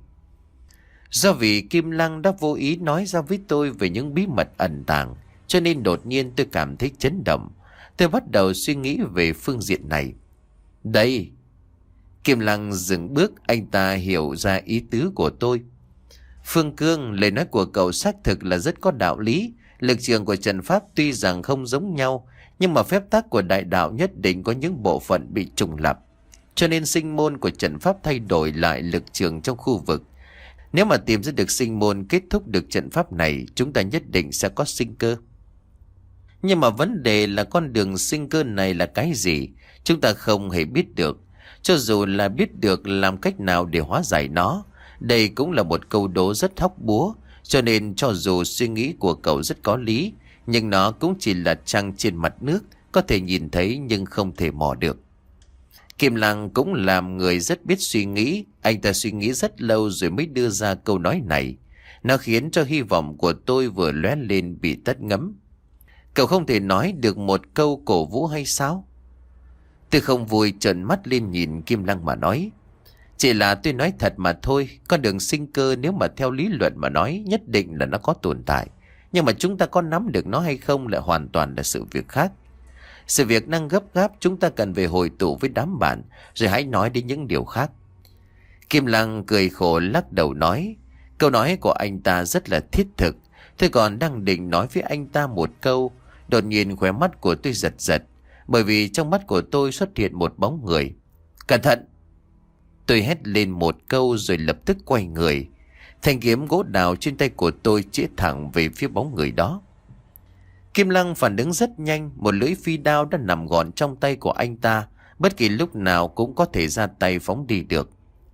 Do vì Kim Lăng đã vô ý nói ra với tôi về những bí mật ẩn tàng, cho nên đột nhiên tôi cảm thấy chấn động. Tôi bắt đầu suy nghĩ về phương diện này. Đây! Kim Lăng dừng bước, anh ta hiểu ra ý tứ của tôi. Phương Cương, lời nói của cậu xác thực là rất có đạo lý. Lực trường của trận pháp tuy rằng không giống nhau, nhưng mà phép tắc của đại đạo nhất định có những bộ phận bị trùng lặp. Cho nên sinh môn của trận pháp thay đổi lại lực trường trong khu vực. Nếu mà tìm ra được sinh môn kết thúc được trận pháp này, chúng ta nhất định sẽ có sinh cơ. Nhưng mà vấn đề là con đường sinh cơ này là cái gì? Chúng ta không hề biết được. Cho dù là biết được làm cách nào để hóa giải nó, đây cũng là một câu đố rất hóc búa. Cho nên cho dù suy nghĩ của cậu rất có lý, nhưng nó cũng chỉ là trăng trên mặt nước, có thể nhìn thấy nhưng không thể mò được. Kim Lăng cũng làm người rất biết suy nghĩ. Anh ta suy nghĩ rất lâu rồi mới đưa ra câu nói này. Nó khiến cho hy vọng của tôi vừa lóe lên bị tắt ngấm. Cậu không thể nói được một câu cổ vũ hay sao? Tôi không vui trợn mắt lên nhìn Kim Lăng mà nói. Chỉ là tôi nói thật mà thôi. Con đường sinh cơ nếu mà theo lý luận mà nói, nhất định là nó có tồn tại. Nhưng mà chúng ta có nắm được nó hay không lại hoàn toàn là sự việc khác. Sự việc đang gấp gáp, chúng ta cần về hội tụ với đám bạn, rồi hãy nói đến những điều khác. Kim Lăng cười khổ lắc đầu nói. Câu nói của anh ta rất là thiết thực. Tôi còn đang định nói với anh ta một câu, đột nhiên khóe mắt của tôi giật giật, bởi vì trong mắt của tôi xuất hiện một bóng người. Cẩn thận! Tôi hét lên một câu rồi lập tức quay người. Thanh kiếm gỗ đào trên tay của tôi chĩa thẳng về phía bóng người đó. Kim Lăng phản ứng rất nhanh, một lưỡi phi đao đã nằm gọn trong tay của anh ta, bất kỳ lúc nào cũng có thể ra tay phóng đi được.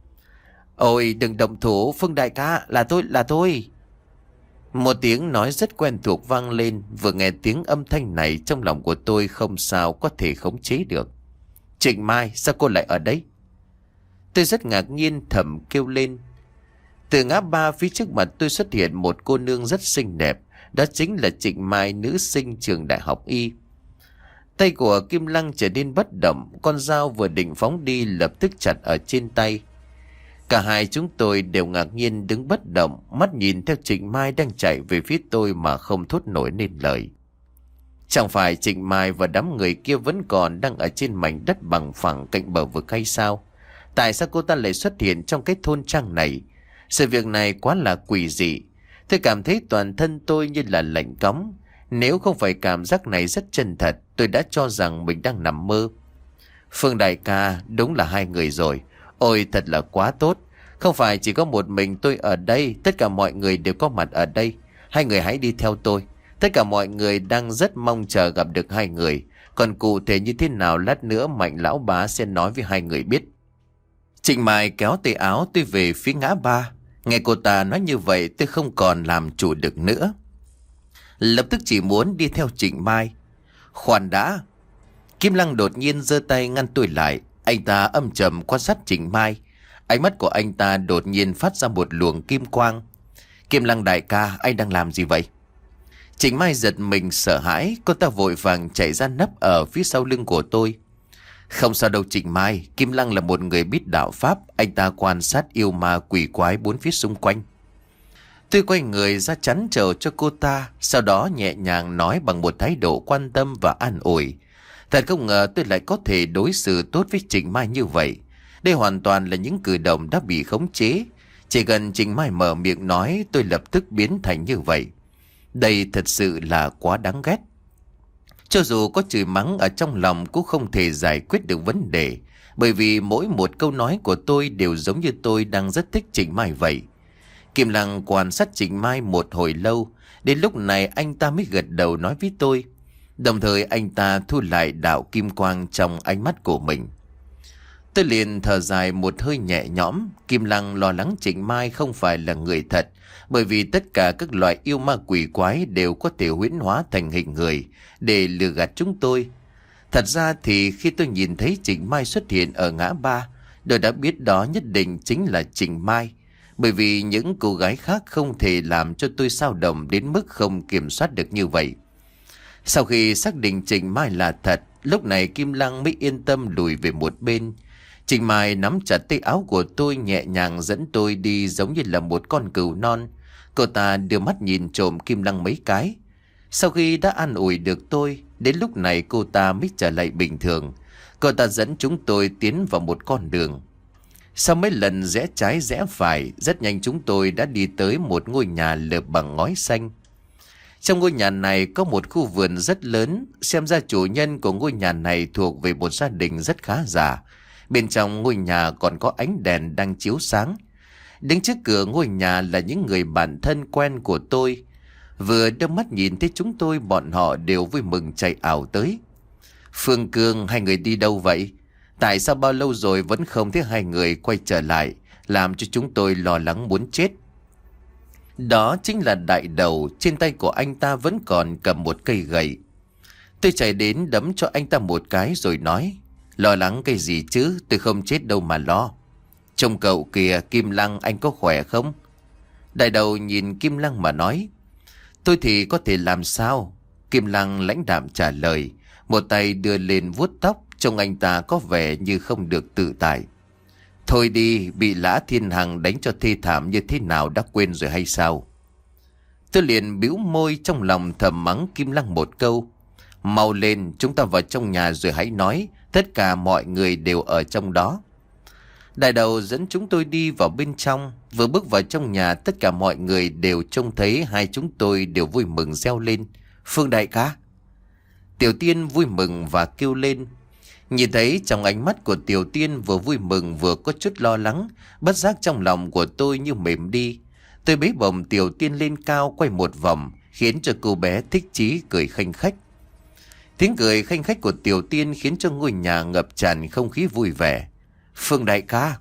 Ôi đừng động thủ, Phương đại ca, là tôi, là tôi. Một tiếng nói rất quen thuộc vang lên. Vừa nghe tiếng âm thanh này, trong lòng của tôi không sao có thể khống chế được. Trịnh Mai, sao cô lại ở đây? Tôi rất ngạc nhiên thầm kêu lên. Từ ngã ba phía trước mặt tôi xuất hiện một cô nương rất xinh đẹp. Đó chính là Trịnh Mai, nữ sinh trường đại học Y. Tay của Kim Lăng trở nên bất động. Con dao vừa định phóng đi lập tức chặt ở trên tay. Cả hai chúng tôi đều ngạc nhiên đứng bất động, mắt nhìn theo Trịnh Mai đang chạy về phía tôi mà không thốt nổi nên lời. Chẳng phải Trịnh Mai và đám người kia vẫn còn đang ở trên mảnh đất bằng phẳng cạnh bờ vực hay sao? Tại sao cô ta lại xuất hiện trong cái thôn trang này? Sự việc này quá là quỷ dị. Tôi cảm thấy toàn thân tôi như là lạnh cóng. Nếu không phải cảm giác này rất chân thật, tôi đã cho rằng mình đang nằm mơ. Phương đại ca, đúng là hai người rồi. Ôi thật là quá tốt. Không phải chỉ có một mình tôi ở đây, tất cả mọi người đều có mặt ở đây. Hai người hãy đi theo tôi. Tất cả mọi người đang rất mong chờ gặp được hai người. Còn cụ thể như thế nào lát nữa Mạnh lão bá sẽ nói với hai người biết. Trịnh Mai kéo tay áo tôi về phía ngã ba. Nghe cô ta nói như vậy tôi không còn làm chủ được nữa. Lập tức chỉ muốn đi theo Trịnh Mai. Khoan đã. Kim Lăng đột nhiên giơ tay ngăn tôi lại. Anh ta âm trầm quan sát Trịnh Mai. Ánh mắt của anh ta đột nhiên phát ra một luồng kim quang. Kim Lăng đại ca, anh đang làm gì vậy? Trịnh Mai giật mình sợ hãi. Cô ta vội vàng chạy ra nấp ở phía sau lưng của tôi. Không sao đâu Trịnh Mai. Kim Lăng là một người biết đạo pháp. Anh ta quan sát yêu ma quỷ quái bốn phía xung quanh. Tôi quay người ra chắn chờ cho cô ta. Sau đó nhẹ nhàng nói bằng một thái độ quan tâm và an ủi. Thật không ngờ tôi lại có thể đối xử tốt với Trịnh Mai như vậy. Đây hoàn toàn là những cử động đã bị khống chế. Chỉ cần Trịnh Mai mở miệng nói, tôi lập tức biến thành như vậy. Đây thật sự là quá đáng ghét. Cho dù có chửi mắng ở trong lòng cũng không thể giải quyết được vấn đề. Bởi vì mỗi một câu nói của tôi đều giống như tôi đang rất thích Trịnh Mai vậy. Kim Lăng quan sát Trịnh Mai một hồi lâu. Đến lúc này anh ta mới gật đầu nói với tôi. Đồng thời anh ta thu lại đạo kim quang trong ánh mắt của mình. Tôi liền thở dài một hơi nhẹ nhõm. Kim Lăng lo lắng Trịnh Mai không phải là người thật, bởi vì tất cả các loại yêu ma quỷ quái đều có thể huyễn hóa thành hình người để lừa gạt chúng tôi. Thật ra thì khi tôi nhìn thấy Trịnh Mai xuất hiện ở ngã ba, tôi đã biết đó nhất định chính là Trịnh Mai, bởi vì những cô gái khác không thể làm cho tôi xao động đến mức không kiểm soát được như vậy. Sau khi xác định Trịnh Mai là thật, lúc này Kim Lăng mới yên tâm lùi về một bên. Trịnh Mai nắm chặt tay áo của tôi, nhẹ nhàng dẫn tôi đi giống như là một con cừu non. Cô ta đưa mắt nhìn trộm Kim Lăng mấy cái. Sau khi đã an ủi được tôi, đến lúc này cô ta mới trở lại bình thường. Cô ta dẫn chúng tôi tiến vào một con đường. Sau mấy lần rẽ trái rẽ phải, rất nhanh chúng tôi đã đi tới một ngôi nhà lợp bằng ngói xanh. Trong ngôi nhà này có một khu vườn rất lớn, xem ra chủ nhân của ngôi nhà này thuộc về một gia đình rất khá giả. Bên trong ngôi nhà còn có ánh đèn đang chiếu sáng. Đứng trước cửa ngôi nhà là những người bạn thân quen của tôi. Vừa đưa mắt nhìn thấy chúng tôi, bọn họ đều vui mừng chạy ảo tới. Phương Cương, hai người đi đâu vậy? Tại sao bao lâu rồi vẫn không thấy hai người quay trở lại, làm cho chúng tôi lo lắng muốn chết. Đó chính là Đại Đầu, trên tay của anh ta vẫn còn cầm một cây gậy. Tôi chạy đến đấm cho anh ta một cái rồi nói, lo lắng cái gì chứ, tôi không chết đâu mà lo. Trông cậu kìa, Kim Lăng, anh có khỏe không? Đại Đầu nhìn Kim Lăng mà nói, tôi thì có thể làm sao? Kim Lăng lãnh đạm trả lời, một tay đưa lên vuốt tóc, trông anh ta có vẻ như không được tự tại. Thôi đi, bị Lã Thiên Hằng đánh cho thê thảm như thế nào đã quên rồi hay sao? Tôi liền bĩu môi, trong lòng thầm mắng Kim Lăng một câu. Mau lên, chúng ta vào trong nhà rồi hãy nói, tất cả mọi người đều ở trong đó. Đại Đầu dẫn chúng tôi đi vào bên trong. Vừa bước vào trong nhà, tất cả mọi người đều trông thấy hai chúng tôi đều vui mừng reo lên, Phương đại ca. Tiểu Tiên vui mừng và kêu lên. Nhìn thấy trong ánh mắt của Tiểu Tiên vừa vui mừng vừa có chút lo lắng, bất giác trong lòng của tôi như mềm đi. Tôi bế bổng Tiểu Tiên lên cao quay một vòng, khiến cho cô bé thích chí cười khanh khách. Tiếng cười khanh khách của Tiểu Tiên khiến cho ngôi nhà ngập tràn không khí vui vẻ. Phương đại ca.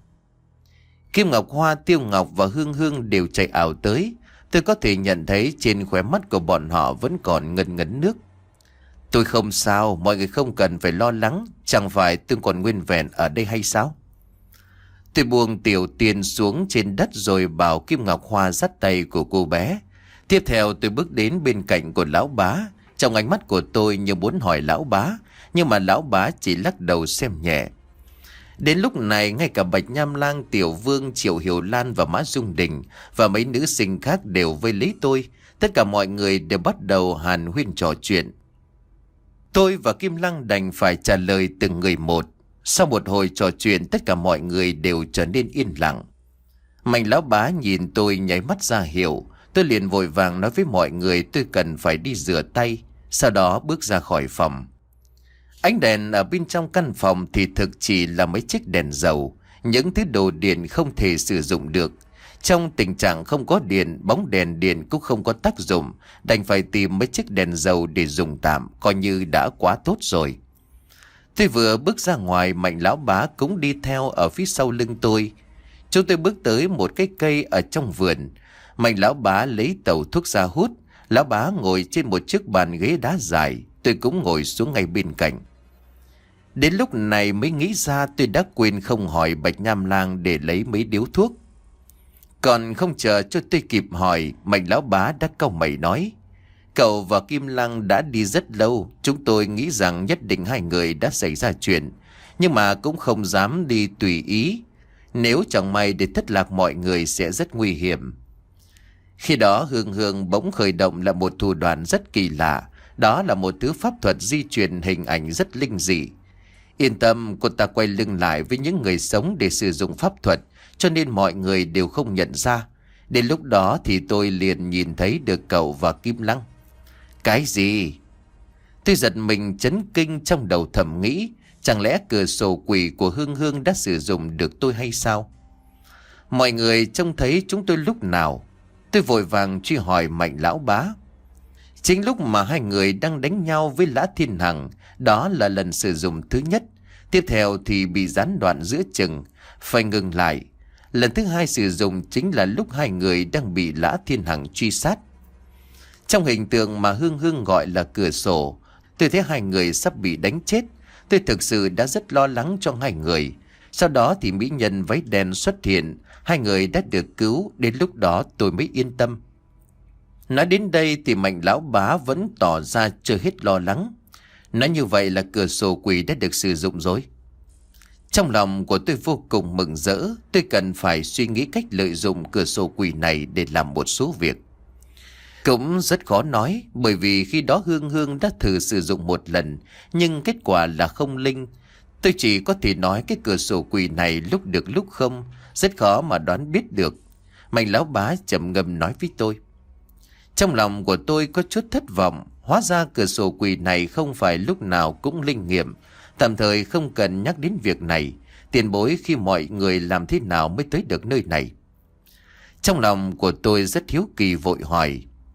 Kim Ngọc Hoa, Tiêu Ngọc và Hương Hương đều chạy ảo tới. Tôi có thể nhận thấy trên khóe mắt của bọn họ vẫn còn ngấn ngấn nước. Tôi không sao, mọi người không cần phải lo lắng, chẳng phải tôi còn nguyên vẹn ở đây hay sao? Tôi buông Tiểu Tiên xuống trên đất rồi bảo Kim Ngọc Hoa dắt tay của cô bé. Tiếp theo tôi bước đến bên cạnh của lão bá. Trong ánh mắt của tôi như muốn hỏi lão bá, nhưng mà lão bá chỉ lắc đầu xem nhẹ. Đến lúc này ngay cả Bạch Nham Lang, Tiểu Vương, Triệu Hiểu Lan và Mã Dung Đình và mấy nữ sinh khác đều vây lấy tôi. Tất cả mọi người đều bắt đầu hàn huyên trò chuyện. Tôi và Kim Lăng đành phải trả lời từng người một. Sau một hồi trò chuyện, tất cả mọi người đều trở nên yên lặng. Mạnh lão bá nhìn tôi nháy mắt ra hiệu. Tôi liền vội vàng nói với mọi người tôi cần phải đi rửa tay, sau đó bước ra khỏi phòng. Ánh đèn ở bên trong căn phòng thì thực chỉ là mấy chiếc đèn dầu, những thứ đồ điện không thể sử dụng được. Trong tình trạng không có điện, bóng đèn điện cũng không có tác dụng, đành phải tìm mấy chiếc đèn dầu để dùng tạm, coi như đã quá tốt rồi. Tôi vừa bước ra ngoài, Mạnh lão bá cũng đi theo ở phía sau lưng tôi. Chúng tôi bước tới một cái cây ở trong vườn. Mạnh lão bá lấy tẩu thuốc ra hút. Lão bá ngồi trên một chiếc bàn ghế đá dài, tôi cũng ngồi xuống ngay bên cạnh. Đến lúc này mới nghĩ ra tôi đã quên không hỏi Bạch Nham Lang để lấy mấy điếu thuốc. Còn không chờ cho tôi kịp hỏi, Mạnh lão bá đã cau mày nói, cậu và Kim Lăng đã đi rất lâu, chúng tôi nghĩ rằng nhất định hai người đã xảy ra chuyện, nhưng mà cũng không dám đi tùy ý. Nếu chẳng may để thất lạc mọi người sẽ rất nguy hiểm. Khi đó Hương Hương bỗng khởi động là một thủ đoạn rất kỳ lạ. Đó là một thứ pháp thuật di truyền hình ảnh rất linh dị. Yên tâm, cô ta quay lưng lại với những người sống để sử dụng pháp thuật, cho nên mọi người đều không nhận ra. Đến lúc đó thì tôi liền nhìn thấy được cậu và Kim Lăng. Cái gì? Tôi giật mình chấn kinh, trong đầu thầm nghĩ, chẳng lẽ cửa sổ quỷ của Hương Hương đã sử dụng được tôi hay sao? Mọi người trông thấy chúng tôi lúc nào? Tôi vội vàng truy hỏi Mạnh lão bá. Chính lúc mà hai người đang đánh nhau với Lã Thiên Hằng, đó là lần sử dụng thứ nhất. Tiếp theo thì bị gián đoạn giữa chừng, phải ngừng lại. Lần thứ hai sử dụng chính là lúc hai người đang bị Lã Thiên Hằng truy sát. Trong hình tượng mà Hương Hương gọi là cửa sổ, tôi thấy hai người sắp bị đánh chết. Tôi thực sự đã rất lo lắng cho hai người. Sau đó thì mỹ nhân váy đen xuất hiện, hai người đã được cứu, đến lúc đó tôi mới yên tâm. Nói đến đây thì Mạnh lão bá vẫn tỏ ra chưa hết lo lắng. Nói như vậy là cửa sổ quỷ đã được sử dụng rồi. Trong lòng của tôi vô cùng mừng rỡ, tôi cần phải suy nghĩ cách lợi dụng cửa sổ quỷ này để làm một số việc. Cũng rất khó nói, bởi vì khi đó Hương Hương đã thử sử dụng một lần, nhưng kết quả là không linh. Tôi chỉ có thể nói cái cửa sổ quỷ này lúc được lúc không, rất khó mà đoán biết được. Mạnh lão bá trầm ngâm nói với tôi. Trong lòng của tôi có chút thất vọng, hóa ra cửa sổ quỷ này không phải lúc nào cũng linh nghiệm. Tạm thời không cần nhắc đến việc này, tiền bối khi mọi người làm thế nào mới tới được nơi này. Trong lòng của tôi rất hiếu kỳ vội hỏi.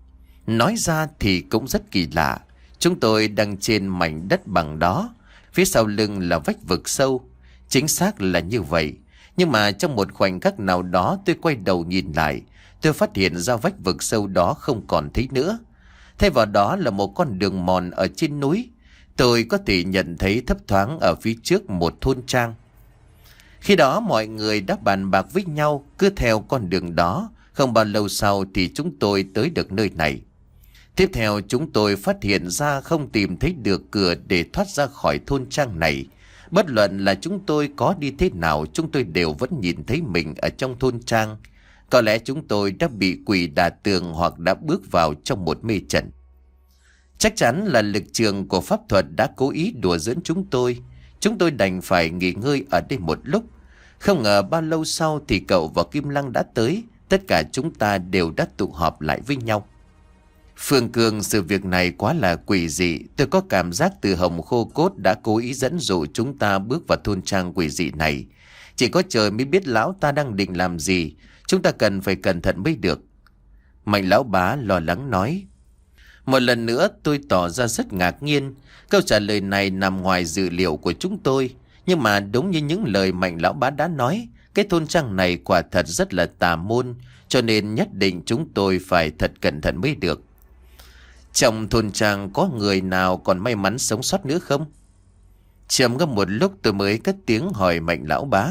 Nói ra thì cũng rất kỳ lạ. Chúng tôi đang trên mảnh đất bằng đó, phía sau lưng là vách vực sâu. Chính xác là như vậy. Nhưng mà trong một khoảnh khắc nào đó tôi quay đầu nhìn lại, tôi phát hiện ra vách vực sâu đó không còn thấy nữa. Thay vào đó là một con đường mòn ở trên núi. Tôi có thể nhận thấy thấp thoáng ở phía trước một thôn trang. Khi đó mọi người đã bàn bạc với nhau cứ theo con đường đó. Không bao lâu sau thì chúng tôi tới được nơi này. Tiếp theo chúng tôi phát hiện ra không tìm thấy được cửa để thoát ra khỏi thôn trang này. Bất luận là chúng tôi có đi thế nào, chúng tôi đều vẫn nhìn thấy mình ở trong thôn trang. Có lẽ chúng tôi đã bị quỷ đả tường hoặc đã bước vào trong một mê trận. Chắc chắn là lực trường của pháp thuật đã cố ý đùa giỡn chúng tôi. Chúng tôi đành phải nghỉ ngơi ở đây một lúc. Không ngờ bao lâu sau thì cậu và Kim Lăng đã tới. Tất cả chúng ta đều đã tụ họp lại với nhau. Phương Cương, sự việc này quá là quỷ dị. Tôi có cảm giác từ Hồng Khô Cốt đã cố ý dẫn dụ chúng ta bước vào thôn trang quỷ dị này. Chỉ có trời mới biết lão ta đang định làm gì. Chúng ta cần phải cẩn thận mới được. Mạnh lão bá lo lắng nói. Một lần nữa tôi tỏ ra rất ngạc nhiên. Câu trả lời này nằm ngoài dự liệu của chúng tôi. Nhưng mà đúng như những lời Mạnh lão bá đã nói, cái thôn trang này quả thật rất là tà môn. Cho nên nhất định chúng tôi phải thật cẩn thận mới được. Trong thôn trang có người nào còn may mắn sống sót nữa không? Trầm ngâm một lúc tôi mới cất tiếng hỏi Mạnh lão bá.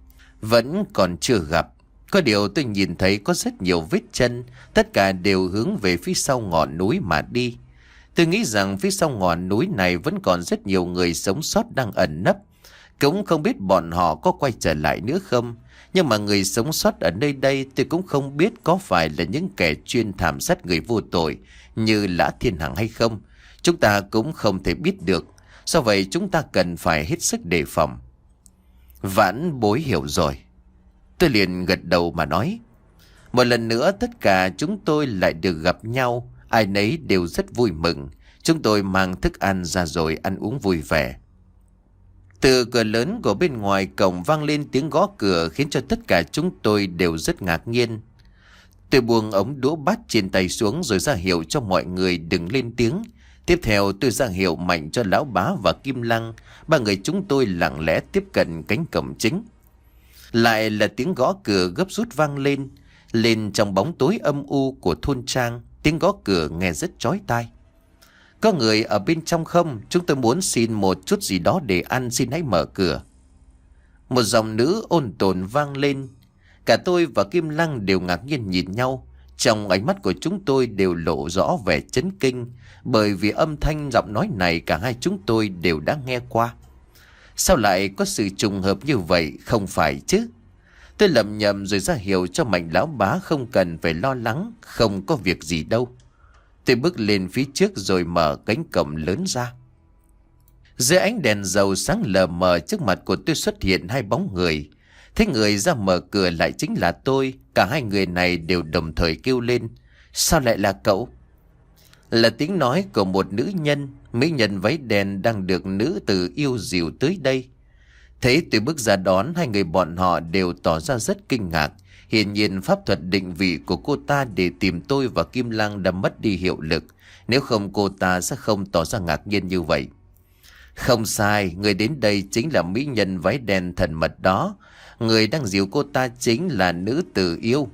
Vẫn còn chưa gặp. Có điều tôi nhìn thấy có rất nhiều vết chân. Tất cả đều hướng về phía sau ngọn núi mà đi. Tôi nghĩ rằng phía sau ngọn núi này vẫn còn rất nhiều người sống sót đang ẩn nấp. Cũng không biết bọn họ có quay trở lại nữa không. Nhưng mà người sống sót ở nơi đây tôi cũng không biết có phải là những kẻ chuyên thảm sát người vô tội như Lã Thiên Hằng hay không. Chúng ta cũng không thể biết được. Do vậy chúng ta cần phải hết sức đề phòng. Vãn Bối hiểu rồi. Tôi liền gật đầu mà nói. Một lần nữa tất cả chúng tôi lại được gặp nhau. Ai nấy đều rất vui mừng. Chúng tôi mang thức ăn ra rồi ăn uống vui vẻ. Từ cửa lớn của bên ngoài cổng vang lên tiếng gõ cửa khiến cho tất cả chúng tôi đều rất ngạc nhiên. Tôi buông ống đũa bát trên tay xuống rồi ra hiệu cho mọi người đừng lên tiếng. Tiếp theo tôi ra hiệu mạnh cho lão bá và Kim Lăng. Ba người chúng tôi lặng lẽ tiếp cận cánh cổng chính. Lại là tiếng gõ cửa gấp rút vang lên. Lên trong bóng tối âm u của thôn trang, tiếng gõ cửa nghe rất chói tai. Có người ở bên trong không? Chúng tôi muốn xin một chút gì đó để ăn, xin hãy mở cửa. Một giọng nữ ôn tồn vang lên. Cả tôi và Kim Lăng đều ngạc nhiên nhìn nhau. Trong ánh mắt của chúng tôi đều lộ rõ vẻ chấn kinh. Bởi vì âm thanh giọng nói này cả hai chúng tôi đều đã nghe qua. Sao lại có sự trùng hợp như vậy, không phải chứ? Tôi lẩm nhẩm rồi ra hiệu cho Mạnh lão bá không cần phải lo lắng, không có việc gì đâu. Tôi bước lên phía trước rồi mở cánh cổng lớn ra. Dưới ánh đèn dầu sáng lờ mờ trước mặt của tôi xuất hiện hai bóng người. Thế người ra mở cửa lại chính là tôi. Cả hai người này đều đồng thời kêu lên. Sao lại là cậu? Là tiếng nói của một nữ nhân. Mỹ nhân váy đen đang được nữ tử yêu dìu tới đây. Thế tôi bước ra đón, hai người bọn họ đều tỏ ra rất kinh ngạc. Hiển nhiên pháp thuật định vị của cô ta để tìm tôi và Kim Lăng đã mất đi hiệu lực. Nếu không cô ta sẽ không tỏ ra ngạc nhiên như vậy. Không sai, người đến đây chính là mỹ nhân váy đen thần mật đó. Người đang dìu cô ta chính là nữ tử yêu.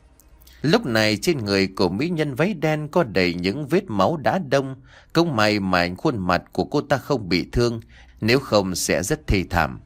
Lúc này trên người của mỹ nhân váy đen có đầy những vết máu đã đông. Cũng may mà khuôn mặt của cô ta không bị thương, nếu không sẽ rất thê thảm.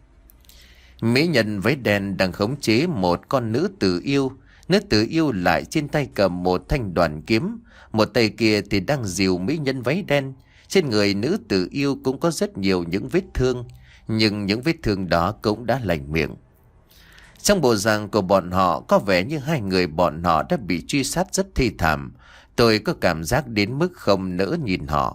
Mỹ nhân váy đen đang khống chế một con nữ tử yêu. Nữ tử yêu lại trên tay cầm một thanh đoàn kiếm. Một tay kia thì đang dìu mỹ nhân váy đen. Trên người nữ tử yêu cũng có rất nhiều những vết thương. Nhưng những vết thương đó cũng đã lành miệng. Trong bộ dạng của bọn họ có vẻ như hai người bọn họ đã bị truy sát rất thê thảm. Tôi có cảm giác đến mức không nỡ nhìn họ.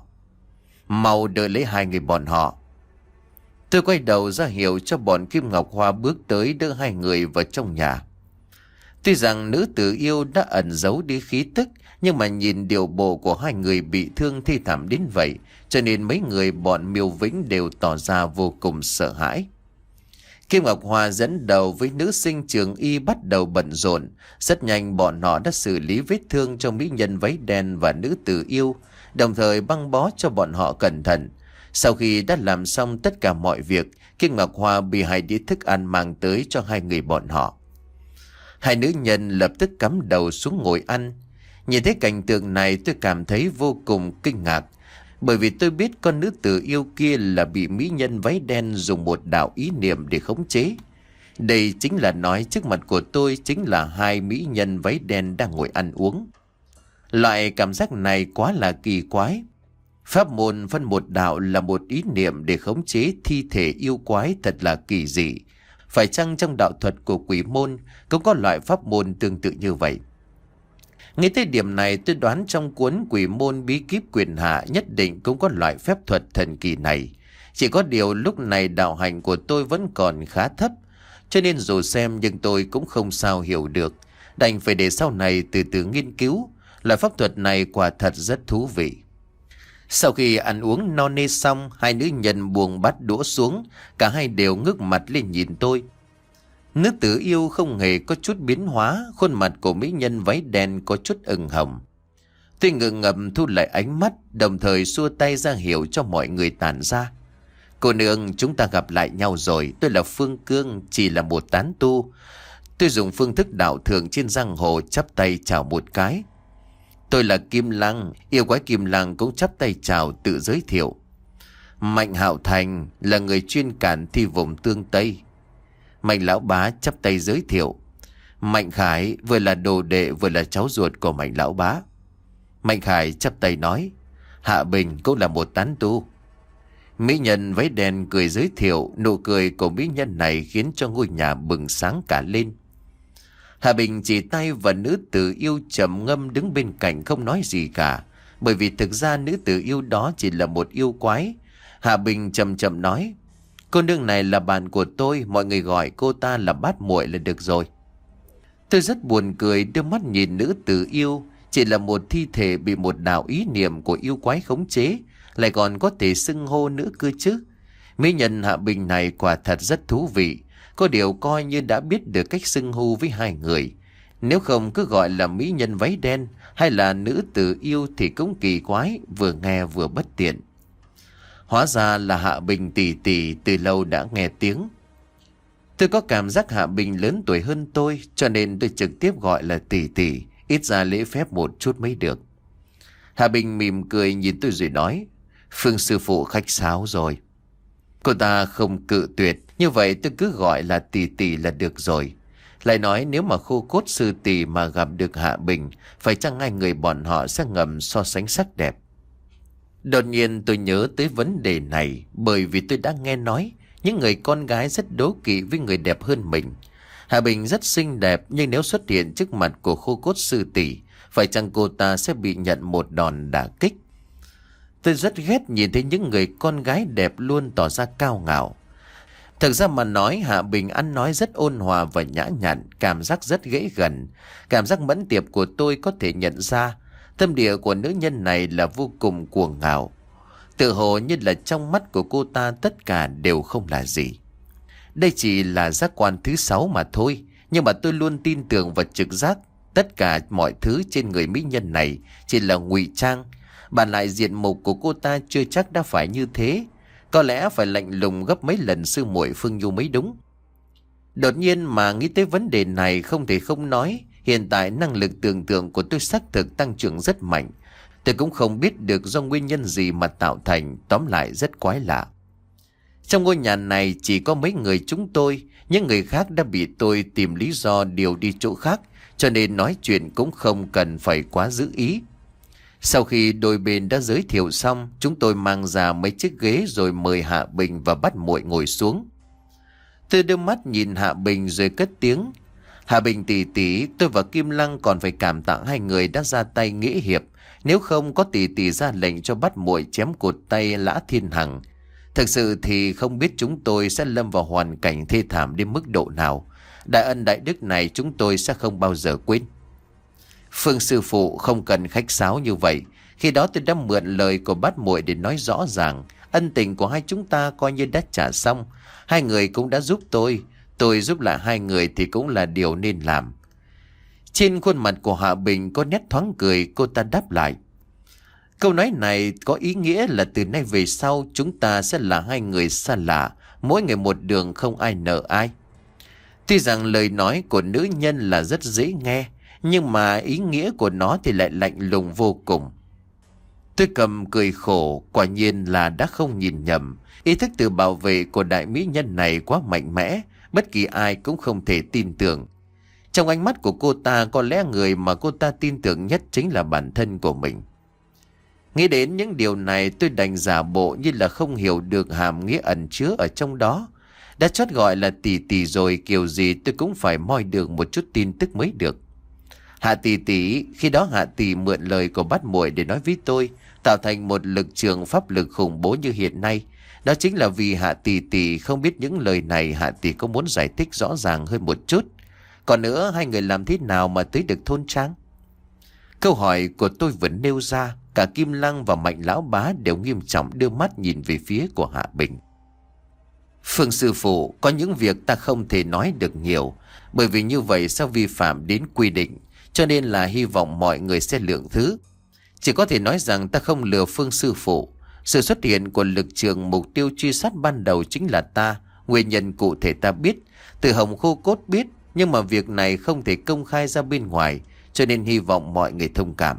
Mau đợi lấy hai người bọn họ. Tôi quay đầu ra hiệu cho bọn Kim Ngọc Hoa bước tới đỡ hai người vào trong nhà. Tuy rằng nữ tử yêu đã ẩn giấu đi khí tức, nhưng mà nhìn điều bộ của hai người bị thương thê thảm đến vậy, cho nên mấy người bọn Miêu Vĩnh đều tỏ ra vô cùng sợ hãi. Kim Ngọc Hoa dẫn đầu với nữ sinh trường y bắt đầu bận rộn. Rất nhanh bọn họ đã xử lý vết thương cho mỹ nhân váy đen và nữ tử yêu, đồng thời băng bó cho bọn họ cẩn thận. Sau khi đã làm xong tất cả mọi việc, Kim Ngọc Hoa bị hai đĩa thức ăn mang tới cho hai người bọn họ. Hai nữ nhân lập tức cắm đầu xuống ngồi ăn. Nhìn thấy cảnh tượng này tôi cảm thấy vô cùng kinh ngạc, bởi vì tôi biết con nữ tử yêu kia là bị mỹ nhân váy đen dùng một đạo ý niệm để khống chế. Đây chính là nói trước mặt của tôi chính là hai mỹ nhân váy đen đang ngồi ăn uống. Loại cảm giác này quá là kỳ quái. Pháp môn phân một đạo là một ý niệm để khống chế thi thể yêu quái thật là kỳ dị. Phải chăng trong đạo thuật của quỷ môn cũng có loại pháp môn tương tự như vậy? Ngay tới điểm này tôi đoán trong cuốn Quỷ Môn Bí Kíp Quyền Hạ nhất định cũng có loại phép thuật thần kỳ này. Chỉ có điều lúc này đạo hành của tôi vẫn còn khá thấp, cho nên dù xem nhưng tôi cũng không sao hiểu được. Đành phải để sau này từ từ nghiên cứu. Loại pháp thuật này quả thật rất thú vị. Sau khi ăn uống no nê xong, hai nữ nhân buông bát đũa xuống, cả hai đều ngước mặt lên nhìn tôi. Nữ tử yêu không hề có chút biến hóa, khuôn mặt của mỹ nhân váy đen có chút ửng hồng. Tôi ngượng ngập thu lại ánh mắt, đồng thời xua tay ra hiệu cho mọi người tản ra. Cô nương, chúng ta gặp lại nhau rồi, tôi là Phương Cương, chỉ là một tán tu. Tôi dùng phương thức đạo thường trên giang hồ chắp tay chào một cái. Tôi là Kim Lăng, yêu quái Kim Lăng cũng chắp tay chào tự giới thiệu. Mạnh Hạo Thành là người chuyên cản thi vùng tương Tây. Mạnh Lão Bá chắp tay giới thiệu. Mạnh Khải vừa là đồ đệ vừa là cháu ruột của Mạnh Lão Bá. Mạnh Khải chắp tay nói. Hạ Bình cũng là một tán tu. Mỹ nhân váy đen cười giới thiệu, nụ cười của mỹ nhân này khiến cho ngôi nhà bừng sáng cả lên. Hạ Bình chỉ tay và nữ tử yêu trầm ngâm đứng bên cạnh không nói gì cả, bởi vì thực ra nữ tử yêu đó chỉ là một yêu quái. Hạ Bình chậm chậm nói. Cô nương này là bạn của tôi, mọi người gọi cô ta là Bát Muội là được rồi. Tôi rất buồn cười đưa mắt nhìn nữ tử yêu, chỉ là một thi thể bị một đạo ý niệm của yêu quái khống chế, lại còn có thể xưng hô nữa cơ chứ. Mỹ nhân Hạ Bình này quả thật rất thú vị, có điều coi như đã biết được cách xưng hô với hai người. Nếu không cứ gọi là mỹ nhân váy đen hay là nữ tử yêu thì cũng kỳ quái, vừa nghe vừa bất tiện. Hóa ra là Hạ Bình tỷ tỷ, từ lâu đã nghe tiếng. Tôi có cảm giác Hạ Bình lớn tuổi hơn tôi, cho nên tôi trực tiếp gọi là tỷ tỷ, ít ra lễ phép một chút mới được. Hạ Bình mỉm cười nhìn tôi rồi nói. Phương sư phụ khách sáo rồi. Cô ta không cự tuyệt, như vậy tôi cứ gọi là tỷ tỷ là được rồi. Lại nói nếu mà khô cốt sư tỷ mà gặp được Hạ Bình, phải chăng hai người bọn họ sẽ ngầm so sánh sắc đẹp? Đột nhiên tôi nhớ tới vấn đề này, bởi vì tôi đã nghe nói những người con gái rất đố kỵ với người đẹp hơn mình. Hạ Bình rất xinh đẹp, nhưng nếu xuất hiện trước mặt của khô cốt sư tỷ, phải chăng cô ta sẽ bị nhận một đòn đả kích? Tôi rất ghét nhìn thấy những người con gái đẹp luôn tỏ ra cao ngạo. Thực ra mà nói, Hạ Bình ăn nói rất ôn hòa và nhã nhặn, cảm giác rất dễ gần. Cảm giác mẫn tiệp của tôi có thể nhận ra tâm địa của nữ nhân này là vô cùng cuồng ngạo. Tự hồ như là trong mắt của cô ta tất cả đều không là gì. Đây chỉ là giác quan thứ sáu mà thôi, nhưng mà tôi luôn tin tưởng vào trực giác. Tất cả mọi thứ trên người mỹ nhân này chỉ là ngụy trang. Bản lại diện mục của cô ta chưa chắc đã phải như thế. Có lẽ phải lạnh lùng gấp mấy lần sư muội Phương Nhu mới đúng. Đột nhiên mà nghĩ tới vấn đề này không thể không nói. Hiện tại năng lực tưởng tượng của tôi xác thực tăng trưởng rất mạnh. Tôi cũng không biết được do nguyên nhân gì mà tạo thành, tóm lại rất quái lạ. Trong ngôi nhà này chỉ có mấy người chúng tôi, những người khác đã bị tôi tìm lý do điều đi chỗ khác, cho nên nói chuyện cũng không cần phải quá giữ ý. Sau khi đôi bên đã giới thiệu xong, chúng tôi mang ra mấy chiếc ghế rồi mời Hạ Bình và Bát Muội ngồi xuống. Tôi đưa mắt nhìn Hạ Bình rồi cất tiếng. Hạ Bình tỷ tỷ, tôi và Kim Lăng còn phải cảm tạ hai người đã ra tay nghĩa hiệp. Nếu không có tỷ tỷ ra lệnh cho Bát Muội chém cụt tay Lã Thiên Hằng, thực sự thì không biết chúng tôi sẽ lâm vào hoàn cảnh thê thảm đến mức độ nào. Đại ân đại đức này chúng tôi sẽ không bao giờ quên. Phương sư phụ không cần khách sáo như vậy. Khi đó tôi đã mượn lời của Bát Muội để nói rõ ràng Ân tình của hai chúng ta coi như đã trả xong. Hai người cũng đã giúp tôi. Tôi giúp lại hai người thì cũng là điều nên làm. Trên khuôn mặt của Hạ Bình có nét thoáng cười, cô ta đáp lại. Câu nói này có ý nghĩa là từ nay về sau chúng ta sẽ là hai người xa lạ, mỗi người một đường, không ai nợ ai. Tuy rằng lời nói của nữ nhân là rất dễ nghe, nhưng mà ý nghĩa của nó thì lại lạnh lùng vô cùng. Tôi cầm cười khổ, quả nhiên là đã không nhìn nhầm. Ý thức tự bảo vệ của đại mỹ nhân này quá mạnh mẽ, bất kỳ ai cũng không thể tin tưởng. Trong ánh mắt của cô ta, có lẽ người mà cô ta tin tưởng nhất chính là bản thân của mình. Nghĩ đến những điều này, tôi đành giả bộ như là không hiểu được hàm nghĩa ẩn chứa ở trong đó. Đã chót gọi là tỷ tỷ rồi, kiểu gì tôi cũng phải moi được một chút tin tức mới được. Hạ tỷ tỷ, khi đó Hạ tỷ mượn lời của bát muội để nói với tôi, tạo thành một lực trường pháp lực khủng bố như hiện nay. Đó chính là vì Hạ tỷ tỷ không biết những lời này. Hạ tỷ có muốn giải thích rõ ràng hơn một chút. Còn nữa, hai người làm thế nào mà tới được thôn Trang? Câu hỏi của tôi vẫn nêu ra, cả Kim Lăng và Mạnh lão bá đều nghiêm trọng đưa mắt nhìn về phía của Hạ Bình. Phương sư phụ, có những việc ta không thể nói được nhiều, bởi vì như vậy sẽ vi phạm đến quy định, cho nên là hy vọng mọi người sẽ lượng thứ. Chỉ có thể nói rằng ta không lừa Phương sư phụ. Sự xuất hiện của lực trường mục tiêu truy sát ban đầu chính là ta. Nguyên nhân cụ thể ta biết, từ Hồng Khô Cốt biết, nhưng mà việc này không thể công khai ra bên ngoài, cho nên hy vọng mọi người thông cảm.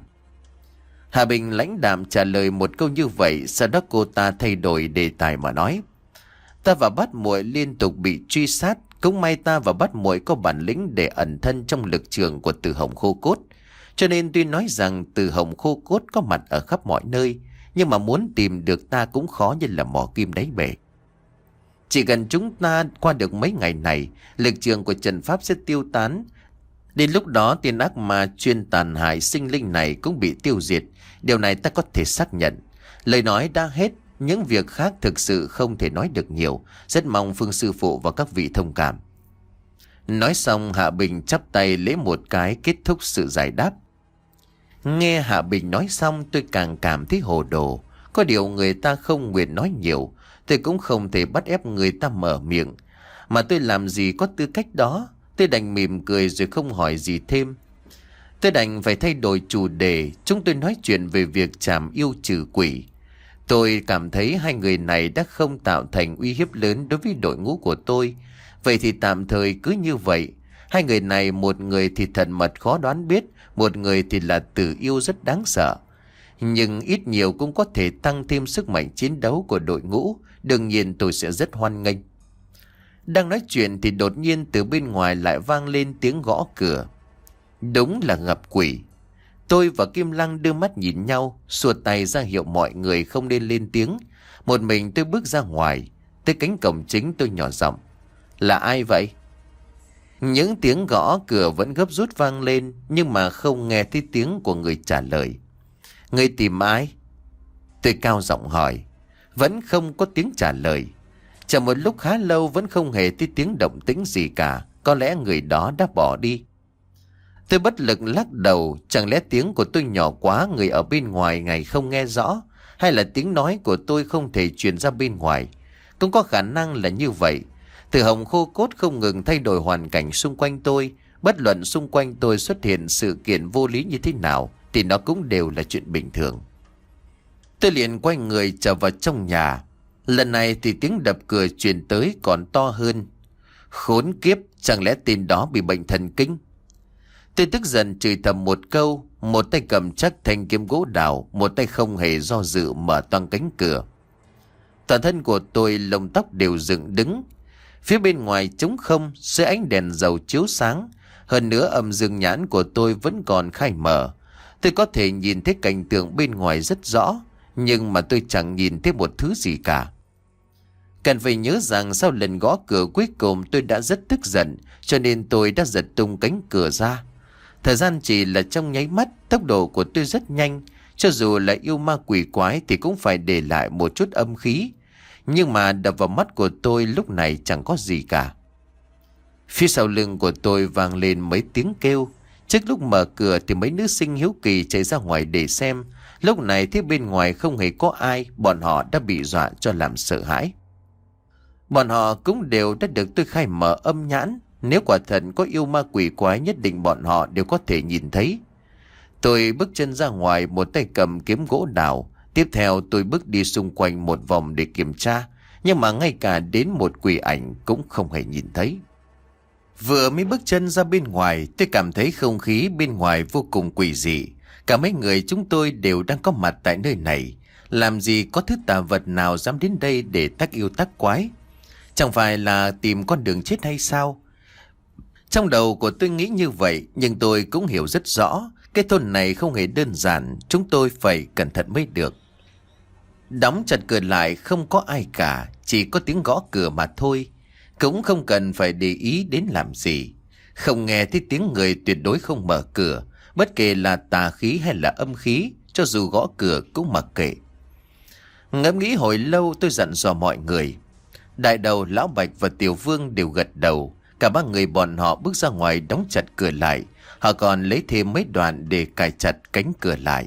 Hạ Bình lãnh đạm trả lời một câu như vậy, sau đó cô ta thay đổi đề tài mà nói. Ta và bát muội liên tục bị truy sát, cũng may ta và bát muội có bản lĩnh để ẩn thân trong lực trường của Từ Hồng Khô Cốt. Cho nên tuy nói rằng Từ Hồng Khô Cốt có mặt ở khắp mọi nơi, nhưng mà muốn tìm được ta cũng khó như là mò kim đáy bể. Chỉ cần chúng ta qua được mấy ngày này, lực trường của Trần Pháp sẽ tiêu tán. Đến lúc đó tiên ác ma chuyên tàn hại sinh linh này cũng bị tiêu diệt. Điều này ta có thể xác nhận. Lời nói đã hết, những việc khác thực sự không thể nói được nhiều. Rất mong Phương sư phụ và các vị thông cảm. Nói xong, Hạ Bình chắp tay lễ một cái, kết thúc sự giải đáp. Nghe Hạ Bình nói xong, tôi càng cảm thấy hồ đồ. Có điều người ta không nguyện nói nhiều, tôi cũng không thể bắt ép người ta mở miệng. Mà tôi làm gì có tư cách đó. Tôi đành mỉm cười rồi không hỏi gì thêm. Tôi đành phải thay đổi chủ đề. Chúng tôi nói chuyện về việc trảm yêu trừ quỷ. Tôi cảm thấy hai người này đã không tạo thành uy hiếp lớn đối với đội ngũ của tôi. Vậy thì tạm thời cứ như vậy. Hai người này, một người thì thần mật khó đoán biết, một người thì là tử yêu rất đáng sợ. Nhưng ít nhiều cũng có thể tăng thêm sức mạnh chiến đấu của đội ngũ. Đương nhiên tôi sẽ rất hoan nghênh. Đang nói chuyện thì đột nhiên từ bên ngoài lại vang lên tiếng gõ cửa. Đúng là gặp quỷ. Tôi và Kim Lăng đưa mắt nhìn nhau, xua tay ra hiệu mọi người không nên lên tiếng. Một mình tôi bước ra ngoài. Tới cánh cổng chính tôi nhỏ giọng. Là ai vậy? Những tiếng gõ cửa vẫn gấp rút vang lên, nhưng mà không nghe thấy tiếng của người trả lời. Người tìm ai? Tôi cao giọng hỏi. Vẫn không có tiếng trả lời. Chờ một lúc khá lâu vẫn không hề thấy tiếng động tĩnh gì cả. Có lẽ người đó đã bỏ đi. Tôi bất lực lắc đầu. Chẳng lẽ tiếng của tôi nhỏ quá, người ở bên ngoài ngày không nghe rõ, hay là tiếng nói của tôi không thể truyền ra bên ngoài? Cũng có khả năng là như vậy. Từ Hồng Khô Cốt không ngừng thay đổi hoàn cảnh xung quanh tôi. Bất luận xung quanh tôi xuất hiện sự kiện vô lý như thế nào thì nó cũng đều là chuyện bình thường. Tôi liền quay người trở vào trong nhà. Lần này thì tiếng đập cửa truyền tới còn to hơn. Khốn kiếp, chẳng lẽ tên đó bị bệnh thần kinh? Tôi tức giận chửi thầm một câu, một tay cầm chắc thanh kiếm gỗ đào, một tay không hề do dự mở toang cánh cửa. Toàn thân của tôi lông tóc đều dựng đứng. Phía bên ngoài trống không, dưới ánh đèn dầu chiếu sáng. Hơn nữa âm dương nhãn của tôi vẫn còn khai mở. Tôi có thể nhìn thấy cảnh tượng bên ngoài rất rõ, nhưng mà tôi chẳng nhìn thấy một thứ gì cả. Cần phải nhớ rằng sau lần gõ cửa cuối cùng tôi đã rất tức giận, cho nên tôi đã giật tung cánh cửa ra. Thời gian chỉ là trong nháy mắt, tốc độ của tôi rất nhanh. Cho dù là yêu ma quỷ quái thì cũng phải để lại một chút âm khí. Nhưng mà đập vào mắt của tôi lúc này chẳng có gì cả. Phía sau lưng của tôi vang lên mấy tiếng kêu. Trước lúc mở cửa thì mấy nữ sinh hiếu kỳ chạy ra ngoài để xem. Lúc này thấy bên ngoài không hề có ai, bọn họ đã bị dọa cho làm sợ hãi. Bọn họ cũng đều đã được tôi khai mở âm nhãn. Nếu quả thật có yêu ma quỷ quái, nhất định bọn họ đều có thể nhìn thấy. Tôi bước chân ra ngoài, một tay cầm kiếm gỗ đào. Tiếp theo tôi bước đi xung quanh một vòng để kiểm tra. Nhưng mà ngay cả đến một quỷ ảnh cũng không hề nhìn thấy. Vừa mới bước chân ra bên ngoài, tôi cảm thấy không khí bên ngoài vô cùng quỷ dị. Cả mấy người chúng tôi đều đang có mặt tại nơi này. Làm gì có thứ tà vật nào dám đến đây để tác yêu tác quái? Chẳng phải là tìm con đường chết hay sao? Trong đầu của tôi nghĩ như vậy, nhưng tôi cũng hiểu rất rõ, cái thôn này không hề đơn giản, chúng tôi phải cẩn thận mới được. Đóng chặt cửa lại, không có ai cả, chỉ có tiếng gõ cửa mà thôi. Cũng không cần phải để ý đến làm gì. Không nghe thấy tiếng người tuyệt đối không mở cửa, bất kể là tà khí hay là âm khí, cho dù gõ cửa cũng mặc kệ. Ngẫm nghĩ hồi lâu, tôi dặn dò mọi người. Đại đầu, Lão Bạch và Tiểu Vương đều gật đầu. Cả ba người bọn họ bước ra ngoài đóng chặt cửa lại. Họ còn lấy thêm mấy đoạn để cài chặt cánh cửa lại.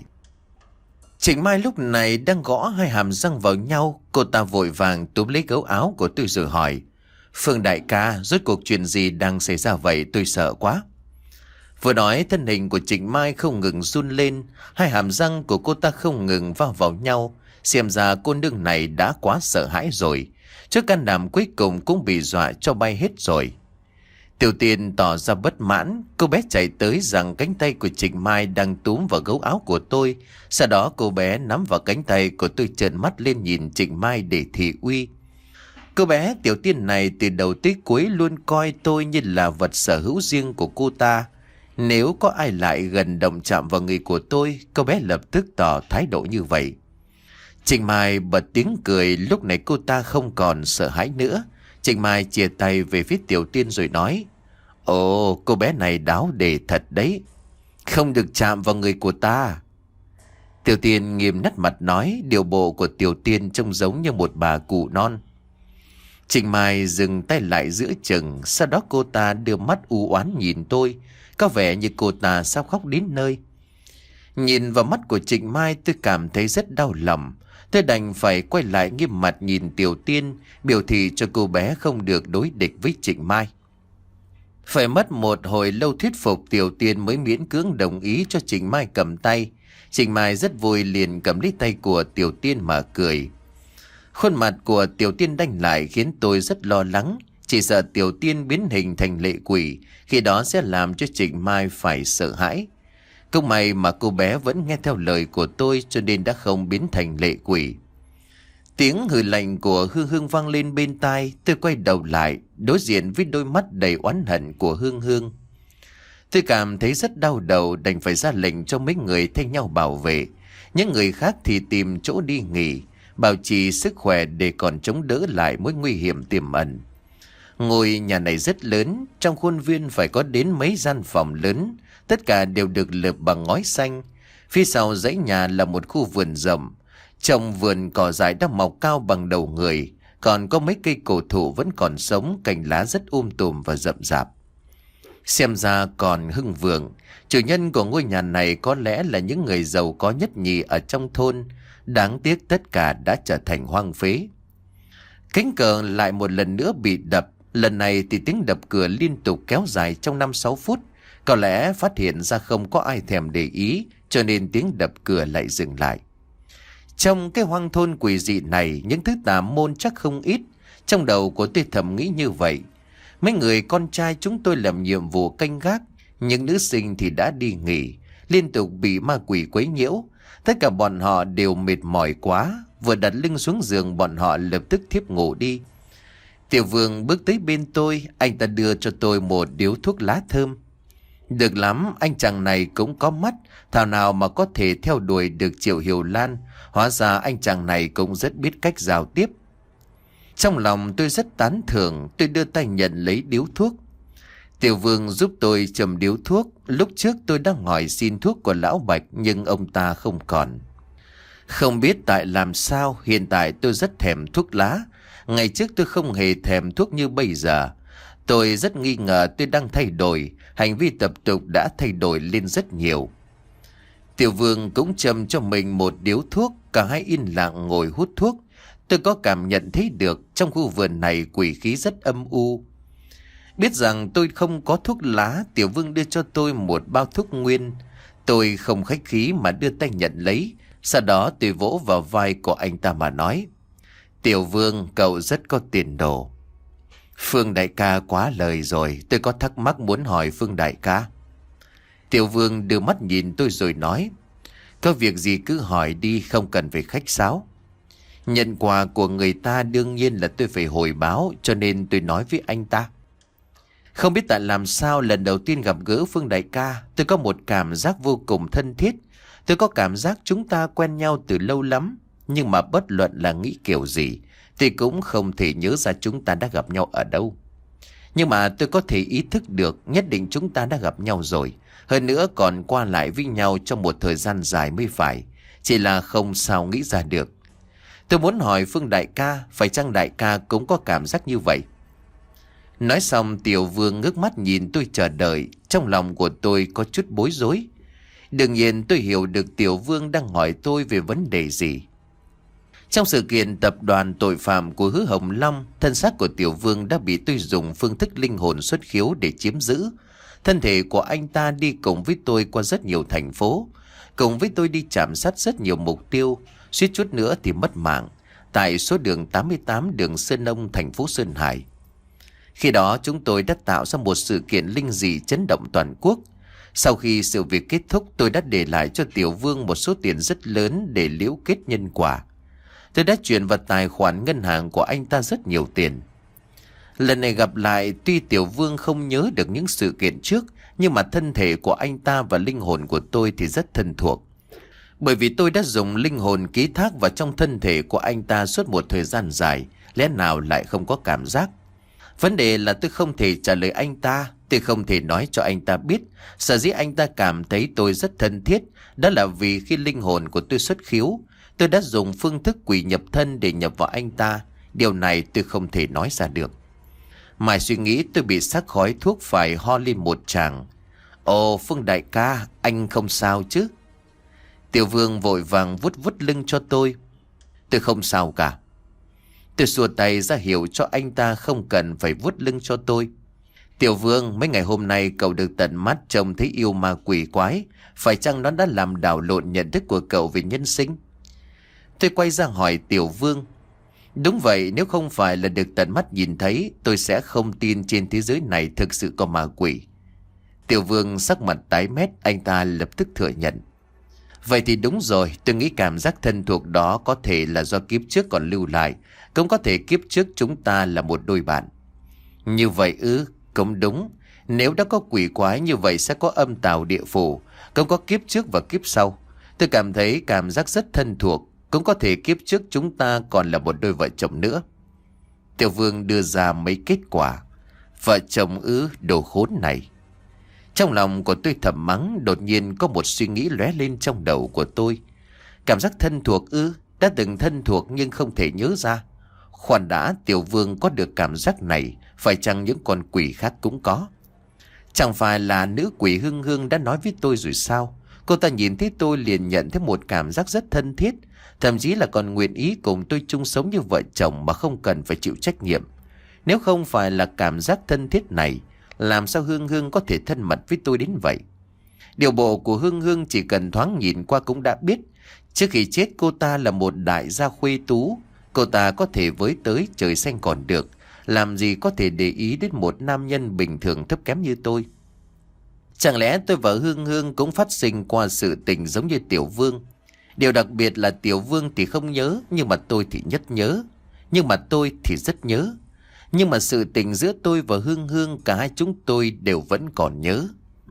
Trịnh Mai lúc này đang gõ hai hàm răng vào nhau. Cô ta vội vàng túm lấy gấu áo của tôi rồi hỏi: Phương đại ca, rốt cuộc chuyện gì đang xảy ra vậy, tôi sợ quá. Vừa nói, thân hình của Trịnh Mai không ngừng run lên. Hai hàm răng của cô ta không ngừng va vào nhau. Xem ra cô nương này đã quá sợ hãi rồi. Trước can đảm cuối cùng cũng bị dọa cho bay hết rồi. Tiểu Tiên tỏ ra bất mãn. Cô bé chạy tới rằng cánh tay của Trịnh Mai đang túm vào gấu áo của tôi. Sau đó cô bé nắm vào cánh tay của tôi, trợn mắt lên nhìn Trịnh Mai để thị uy. Cô bé Tiểu Tiên này từ đầu tới cuối luôn coi tôi như là vật sở hữu riêng của cô ta. Nếu có ai lại gần động chạm vào người của tôi, cô bé lập tức tỏ thái độ như vậy. Trịnh Mai bật tiếng cười, lúc này cô ta không còn sợ hãi nữa. Trịnh Mai chia tay về phía Tiểu Tiên rồi nói: Ồ, cô bé này đáo đề thật đấy. Không được chạm vào người của ta. Tiểu Tiên nghiêm nét mặt nói, điều bộ của Tiểu Tiên trông giống như một bà cụ non. Trịnh Mai dừng tay lại giữa chừng, sau đó cô ta đưa mắt u oán nhìn tôi, có vẻ như cô ta sắp khóc đến nơi. Nhìn vào mắt của Trịnh Mai, tôi cảm thấy rất đau lòng. Tôi đành phải quay lại nghiêm mặt nhìn Tiểu Tiên, biểu thị cho cô bé không được đối địch với Trịnh Mai. Phải mất một hồi lâu thuyết phục, Tiểu Tiên mới miễn cưỡng đồng ý cho Trịnh Mai cầm tay. Trịnh Mai rất vui, liền cầm lấy tay của Tiểu Tiên mà cười. Khuôn mặt của Tiểu Tiên đanh lại khiến tôi rất lo lắng. Chỉ sợ Tiểu Tiên biến hình thành lệ quỷ, khi đó sẽ làm cho Trịnh Mai phải sợ hãi. Cũng may mà cô bé vẫn nghe theo lời của tôi, cho nên đã không biến thành lệ quỷ. Tiếng hừ lạnh của Hương Hương vang lên bên tai. Tôi quay đầu lại, đối diện với đôi mắt đầy oán hận của Hương Hương. Tôi cảm thấy rất đau đầu, đành phải ra lệnh cho mấy người thay nhau bảo vệ. Những người khác thì tìm chỗ đi nghỉ, bảo trì sức khỏe để còn chống đỡ lại mối nguy hiểm tiềm ẩn. Ngôi nhà này rất lớn, trong khuôn viên phải có đến mấy gian phòng lớn, tất cả đều được lợp bằng ngói xanh. Phía sau dãy nhà là một khu vườn rộng, trong vườn cỏ dại đã mọc cao bằng đầu người, còn có mấy cây cổ thụ vẫn còn sống, cành lá rất um tùm và rậm rạp. Xem ra còn hưng vượng, chủ nhân của ngôi nhà này có lẽ là những người giàu có nhất nhì ở trong thôn. Đáng tiếc tất cả đã trở thành hoang phế. Cánh cửa lại một lần nữa bị đập. Lần này thì tiếng đập cửa liên tục kéo dài trong năm sáu phút. Có lẽ phát hiện ra không có ai thèm để ý, cho nên tiếng đập cửa lại dừng lại. Trong cái hoang thôn quỷ dị này, những thứ tà môn chắc không ít. Trong đầu của tôi thầm nghĩ như vậy. Mấy người con trai chúng tôi làm nhiệm vụ canh gác, những nữ sinh thì đã đi nghỉ, liên tục bị ma quỷ quấy nhiễu. Tất cả bọn họ đều mệt mỏi quá, vừa đặt lưng xuống giường bọn họ lập tức thiếp ngủ đi. Tiểu Vương bước tới bên tôi, anh ta đưa cho tôi một điếu thuốc lá thơm. Được lắm, anh chàng này cũng có mắt, thảo nào mà có thể theo đuổi được Triệu Hiểu Lan. Hóa ra anh chàng này cũng rất biết cách giao tiếp. Trong lòng tôi rất tán thưởng, tôi đưa tay nhận lấy điếu thuốc. Tiểu Vương giúp tôi châm điếu thuốc. Lúc trước tôi đang hỏi xin thuốc của Lão Bạch, nhưng ông ta không còn. Không biết tại làm sao, hiện tại tôi rất thèm thuốc lá. Ngày trước tôi không hề thèm thuốc như bây giờ. Tôi rất nghi ngờ tôi đang thay đổi, hành vi tập tục đã thay đổi lên rất nhiều. Tiểu Vương cũng châm cho mình một điếu thuốc. Cả hai yên lặng ngồi hút thuốc. Tôi có cảm nhận thấy được trong khu vườn này quỷ khí rất âm u. Biết rằng tôi không có thuốc lá, Tiểu Vương đưa cho tôi một bao thuốc nguyên. Tôi không khách khí mà đưa tay nhận lấy. Sau đó tôi vỗ vào vai của anh ta mà nói: Tiểu Vương, cậu rất có tiền đồ. Phương đại ca quá lời rồi, tôi có thắc mắc muốn hỏi Phương đại ca. Tiểu Vương đưa mắt nhìn tôi rồi nói: Có việc gì cứ hỏi đi, không cần phải khách sáo. Nhận quà của người ta đương nhiên là tôi phải hồi báo, cho nên tôi nói với anh ta. Không biết tại làm sao lần đầu tiên gặp gỡ Phương đại ca, tôi có một cảm giác vô cùng thân thiết. Tôi có cảm giác chúng ta quen nhau từ lâu lắm. Nhưng mà bất luận là nghĩ kiểu gì thì cũng không thể nhớ ra chúng ta đã gặp nhau ở đâu. Nhưng mà tôi có thể ý thức được nhất định chúng ta đã gặp nhau rồi. Hơn nữa còn qua lại với nhau trong một thời gian dài mới phải. Chỉ là không sao nghĩ ra được. Tôi muốn hỏi Phương đại ca, phải chăng đại ca cũng có cảm giác như vậy? Nói xong Tiểu Vương ngước mắt nhìn tôi chờ đợi. Trong lòng của tôi có chút bối rối. Đương nhiên tôi hiểu được Tiểu Vương đang hỏi tôi về vấn đề gì. Trong sự kiện tập đoàn tội phạm của Hứa Hồng Long, thân xác của Tiểu Vương đã bị tôi dùng phương thức linh hồn xuất khiếu để chiếm giữ. Thân thể của anh ta đi cùng với tôi qua rất nhiều thành phố, cùng với tôi đi chạm sát rất nhiều mục tiêu, suýt chút nữa thì mất mạng tại số đường tám mươi tám đường Sơn Nông, thành phố Sơn Hải. Khi đó chúng tôi đã tạo ra một sự kiện linh dị chấn động toàn quốc. Sau khi sự việc kết thúc, tôi đã để lại cho Tiểu Vương một số tiền rất lớn để liễu kết nhân quả. Tôi đã chuyển vào tài khoản ngân hàng của anh ta rất nhiều tiền. Lần này gặp lại, tuy Tiểu Vương không nhớ được những sự kiện trước, nhưng mà thân thể của anh ta và linh hồn của tôi thì rất thân thuộc. Bởi vì tôi đã dùng linh hồn ký thác vào trong thân thể của anh ta suốt một thời gian dài, lẽ nào lại không có cảm giác? Vấn đề là tôi không thể trả lời anh ta, tôi không thể nói cho anh ta biết. Sở dĩ anh ta cảm thấy tôi rất thân thiết, đó là vì khi linh hồn của tôi xuất khiếu, tôi đã dùng phương thức quỷ nhập thân để nhập vào anh ta. Điều này tôi không thể nói ra được. Mãi suy nghĩ tôi bị sắc khói thuốc phải ho lên một tràng. Ồ Phương đại ca, anh không sao chứ? Tiểu Vương vội vàng vuốt vuốt lưng cho tôi. Tôi không sao cả. Tôi xua tay ra hiệu cho anh ta không cần phải vuốt lưng cho tôi. Tiểu Vương, mấy ngày hôm nay cậu được tận mắt trông thấy yêu ma quỷ quái. Phải chăng nó đã làm đảo lộn nhận thức của cậu về nhân sinh? Tôi quay ra hỏi Tiểu Vương. Đúng vậy, nếu không phải là được tận mắt nhìn thấy, tôi sẽ không tin trên thế giới này thực sự có ma quỷ. Tiểu Vương sắc mặt tái mét, anh ta lập tức thừa nhận. Vậy thì đúng rồi, tôi nghĩ cảm giác thân thuộc đó có thể là do kiếp trước còn lưu lại, cũng có thể kiếp trước chúng ta là một đôi bạn. Như vậy ư, cũng đúng. Nếu đã có quỷ quái như vậy sẽ có âm tào địa phủ, cũng có kiếp trước và kiếp sau. Tôi cảm thấy cảm giác rất thân thuộc, cũng có thể kiếp trước chúng ta còn là một đôi vợ chồng nữa. Tiểu Vương đưa ra mấy kết quả. Vợ chồng ư, đồ khốn này. Trong lòng của tôi thầm mắng, đột nhiên có một suy nghĩ lóe lên trong đầu của tôi. Cảm giác thân thuộc ư, đã từng thân thuộc nhưng không thể nhớ ra. Khoan đã, Tiểu Vương có được cảm giác này, phải chăng những con quỷ khác cũng có? Chẳng phải là nữ quỷ Hương Hương đã nói với tôi rồi sao? Cô ta nhìn thấy tôi liền nhận thấy một cảm giác rất thân thiết, thậm chí là còn nguyện ý cùng tôi chung sống như vợ chồng mà không cần phải chịu trách nhiệm. Nếu không phải là cảm giác thân thiết này, làm sao Hương Hương có thể thân mật với tôi đến vậy? Điều bộ của Hương Hương chỉ cần thoáng nhìn qua cũng đã biết. Trước khi chết cô ta là một đại gia khuê tú. Cô ta có thể với tới trời xanh còn được, làm gì có thể để ý đến một nam nhân bình thường thấp kém như tôi. Chẳng lẽ tôi và Hương Hương cũng phát sinh qua sự tình giống như Tiểu Vương? Điều đặc biệt là Tiểu Vương thì không nhớ, nhưng mà tôi thì nhất nhớ. Nhưng mà tôi thì rất nhớ. Nhưng mà sự tình giữa tôi và Hương Hương, cả hai chúng tôi đều vẫn còn nhớ.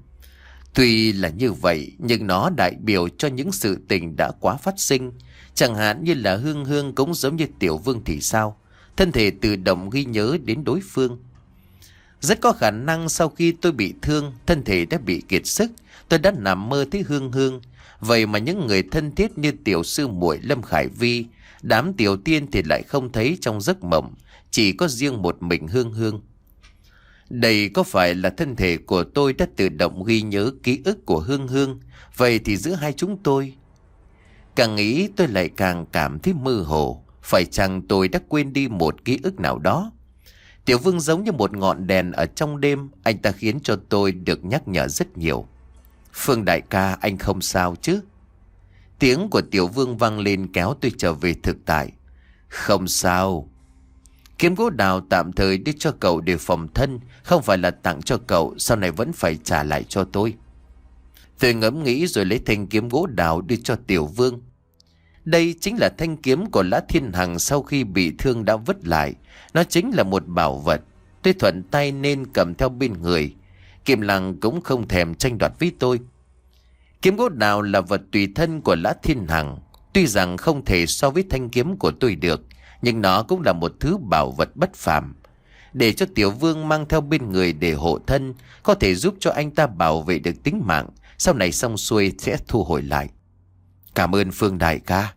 Tuy là như vậy, nhưng nó đại biểu cho những sự tình đã quá phát sinh. Chẳng hạn như là Hương Hương cũng giống như Tiểu Vương thì sao? Thân thể tự động ghi nhớ đến đối phương. Rất có khả năng sau khi tôi bị thương, thân thể đã bị kiệt sức, tôi đã nằm mơ thấy Hương Hương. Vậy mà những người thân thiết như tiểu sư muội Lâm Khải Vi, đám tiểu tiên thì lại không thấy trong giấc mộng, chỉ có riêng một mình Hương Hương. Đây có phải là thân thể của tôi đã tự động ghi nhớ ký ức của Hương Hương? Vậy thì giữa hai chúng tôi, càng nghĩ tôi lại càng cảm thấy mơ hồ. Phải chăng tôi đã quên đi một ký ức nào đó? Tiểu Vương giống như một ngọn đèn ở trong đêm. Anh ta khiến cho tôi được nhắc nhở rất nhiều. Phương đại ca, anh không sao chứ? Tiếng của Tiểu Vương vang lên kéo tôi trở về thực tại. Không sao. Kiếm gỗ đào tạm thời đưa cho cậu để phòng thân, không phải là tặng cho cậu, sau này vẫn phải trả lại cho tôi. Tôi ngẫm nghĩ rồi lấy thanh kiếm gỗ đào đưa cho Tiểu Vương. Đây chính là thanh kiếm của Lã Thiên Hằng sau khi bị thương đã vứt lại. Nó chính là một bảo vật. Tôi thuận tay nên cầm theo bên người. Kim Lăng cũng không thèm tranh đoạt với tôi. Kiếm gỗ đào là vật tùy thân của Lã Thiên Hằng. Tuy rằng không thể so với thanh kiếm của tôi được, nhưng nó cũng là một thứ bảo vật bất phàm. Để cho Tiểu Vương mang theo bên người để hộ thân, có thể giúp cho anh ta bảo vệ được tính mạng. Sau này xong xuôi sẽ thu hồi lại. Cảm ơn Phương đại ca.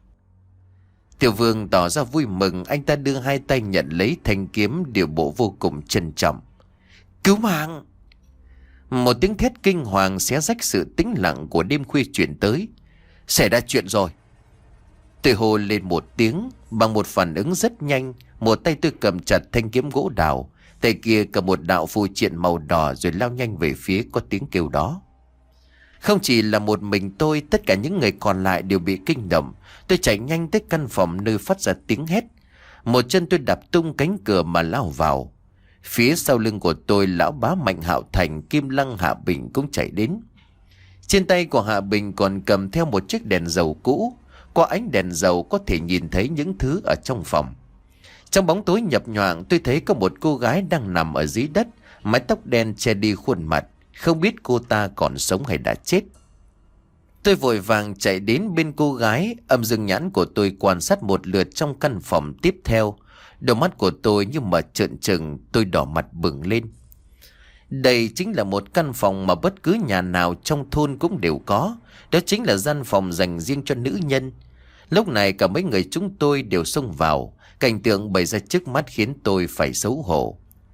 Tiểu Vương tỏ ra vui mừng. Anh ta đưa hai tay nhận lấy thanh kiếm, điều bộ vô cùng trân trọng. Cứu mạng! Một tiếng thét kinh hoàng xé rách sự tĩnh lặng của đêm khuya chuyển tới. Xảy ra chuyện rồi! Tôi hô lên một tiếng. Bằng một phản ứng rất nhanh, một tay tôi cầm chặt thanh kiếm gỗ đào, tay kia cầm một đạo phù triện màu đỏ, rồi lao nhanh về phía có tiếng kêu đó. Không chỉ là một mình tôi, tất cả những người còn lại đều bị kinh động. Tôi chạy nhanh tới căn phòng nơi phát ra tiếng hét. Một chân tôi đạp tung cánh cửa mà lao vào. Phía sau lưng của tôi, lão bá Mạnh Hạo Thành, Kim Lăng, Hạ Bình cũng chạy đến. Trên tay của Hạ Bình còn cầm theo một chiếc đèn dầu cũ. Qua ánh đèn dầu có thể nhìn thấy những thứ ở trong phòng. Trong bóng tối nhập nhoạng, tôi thấy có một cô gái đang nằm ở dưới đất, mái tóc đen che đi khuôn mặt. Không biết cô ta còn sống hay đã chết. Tôi vội vàng chạy đến bên cô gái. Âm dương nhãn của tôi quan sát một lượt trong căn phòng tiếp theo. Đôi mắt của tôi như mà trợn trừng. Tôi đỏ mặt bừng lên. Đây chính là một căn phòng mà bất cứ nhà nào trong thôn cũng đều có. Đó chính là gian phòng dành riêng cho nữ nhân. Lúc này cả mấy người chúng tôi đều xông vào. Cảnh tượng bày ra trước mắt khiến tôi phải xấu hổ.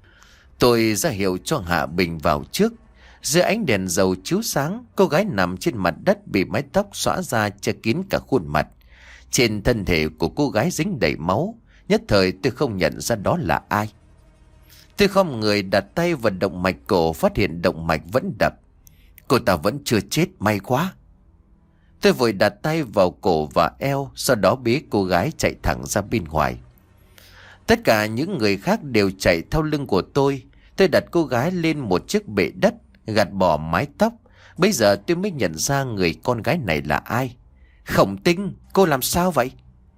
Tôi ra hiệu cho Hạ Bình vào trước. Dưới ánh đèn dầu chiếu sáng, cô gái nằm trên mặt đất bị mái tóc xõa ra che kín cả khuôn mặt. Trên thân thể của cô gái dính đầy máu. Nhất thời tôi không nhận ra đó là ai. Tôi khom người đặt tay vào động mạch cổ, phát hiện động mạch vẫn đập. Cô ta vẫn chưa chết, may quá. Tôi vội đặt tay vào cổ và eo, sau đó bế cô gái chạy thẳng ra bên ngoài. Tất cả những người khác đều chạy theo lưng của tôi. Tôi đặt cô gái lên một chiếc bệ đất, gạt bỏ mái tóc. Bây giờ tôi mới nhận ra người con gái này là ai. Khổng Tinh, cô làm sao vậy?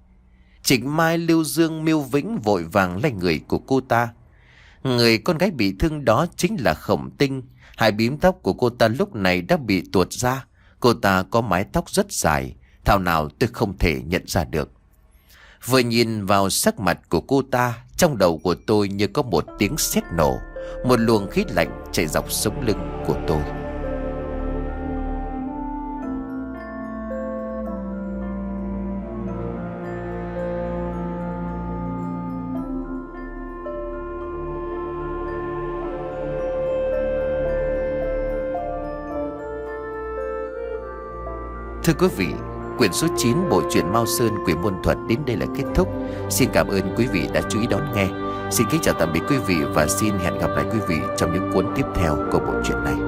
Trịnh Mai, Lưu Dương, Miêu Vĩnh vội vàng lấy người của cô ta. Người con gái bị thương đó chính là Khổng Tinh. Hai bím tóc của cô ta lúc này đã bị tuột ra. Cô ta có mái tóc rất dài, thảo nào tôi không thể nhận ra được. Vừa nhìn vào sắc mặt của cô ta, trong đầu của tôi như có một tiếng sét nổ. Một luồng khí lạnh chạy dọc sống lưng của tôi. Thưa quý vị, quyển số chín bộ truyện Mao Sơn Quỷ Môn Thuật đến đây là kết thúc. Xin cảm ơn quý vị đã chú ý đón nghe. Xin kính chào tạm biệt quý vị và xin hẹn gặp lại quý vị trong những cuốn tiếp theo của bộ truyện này.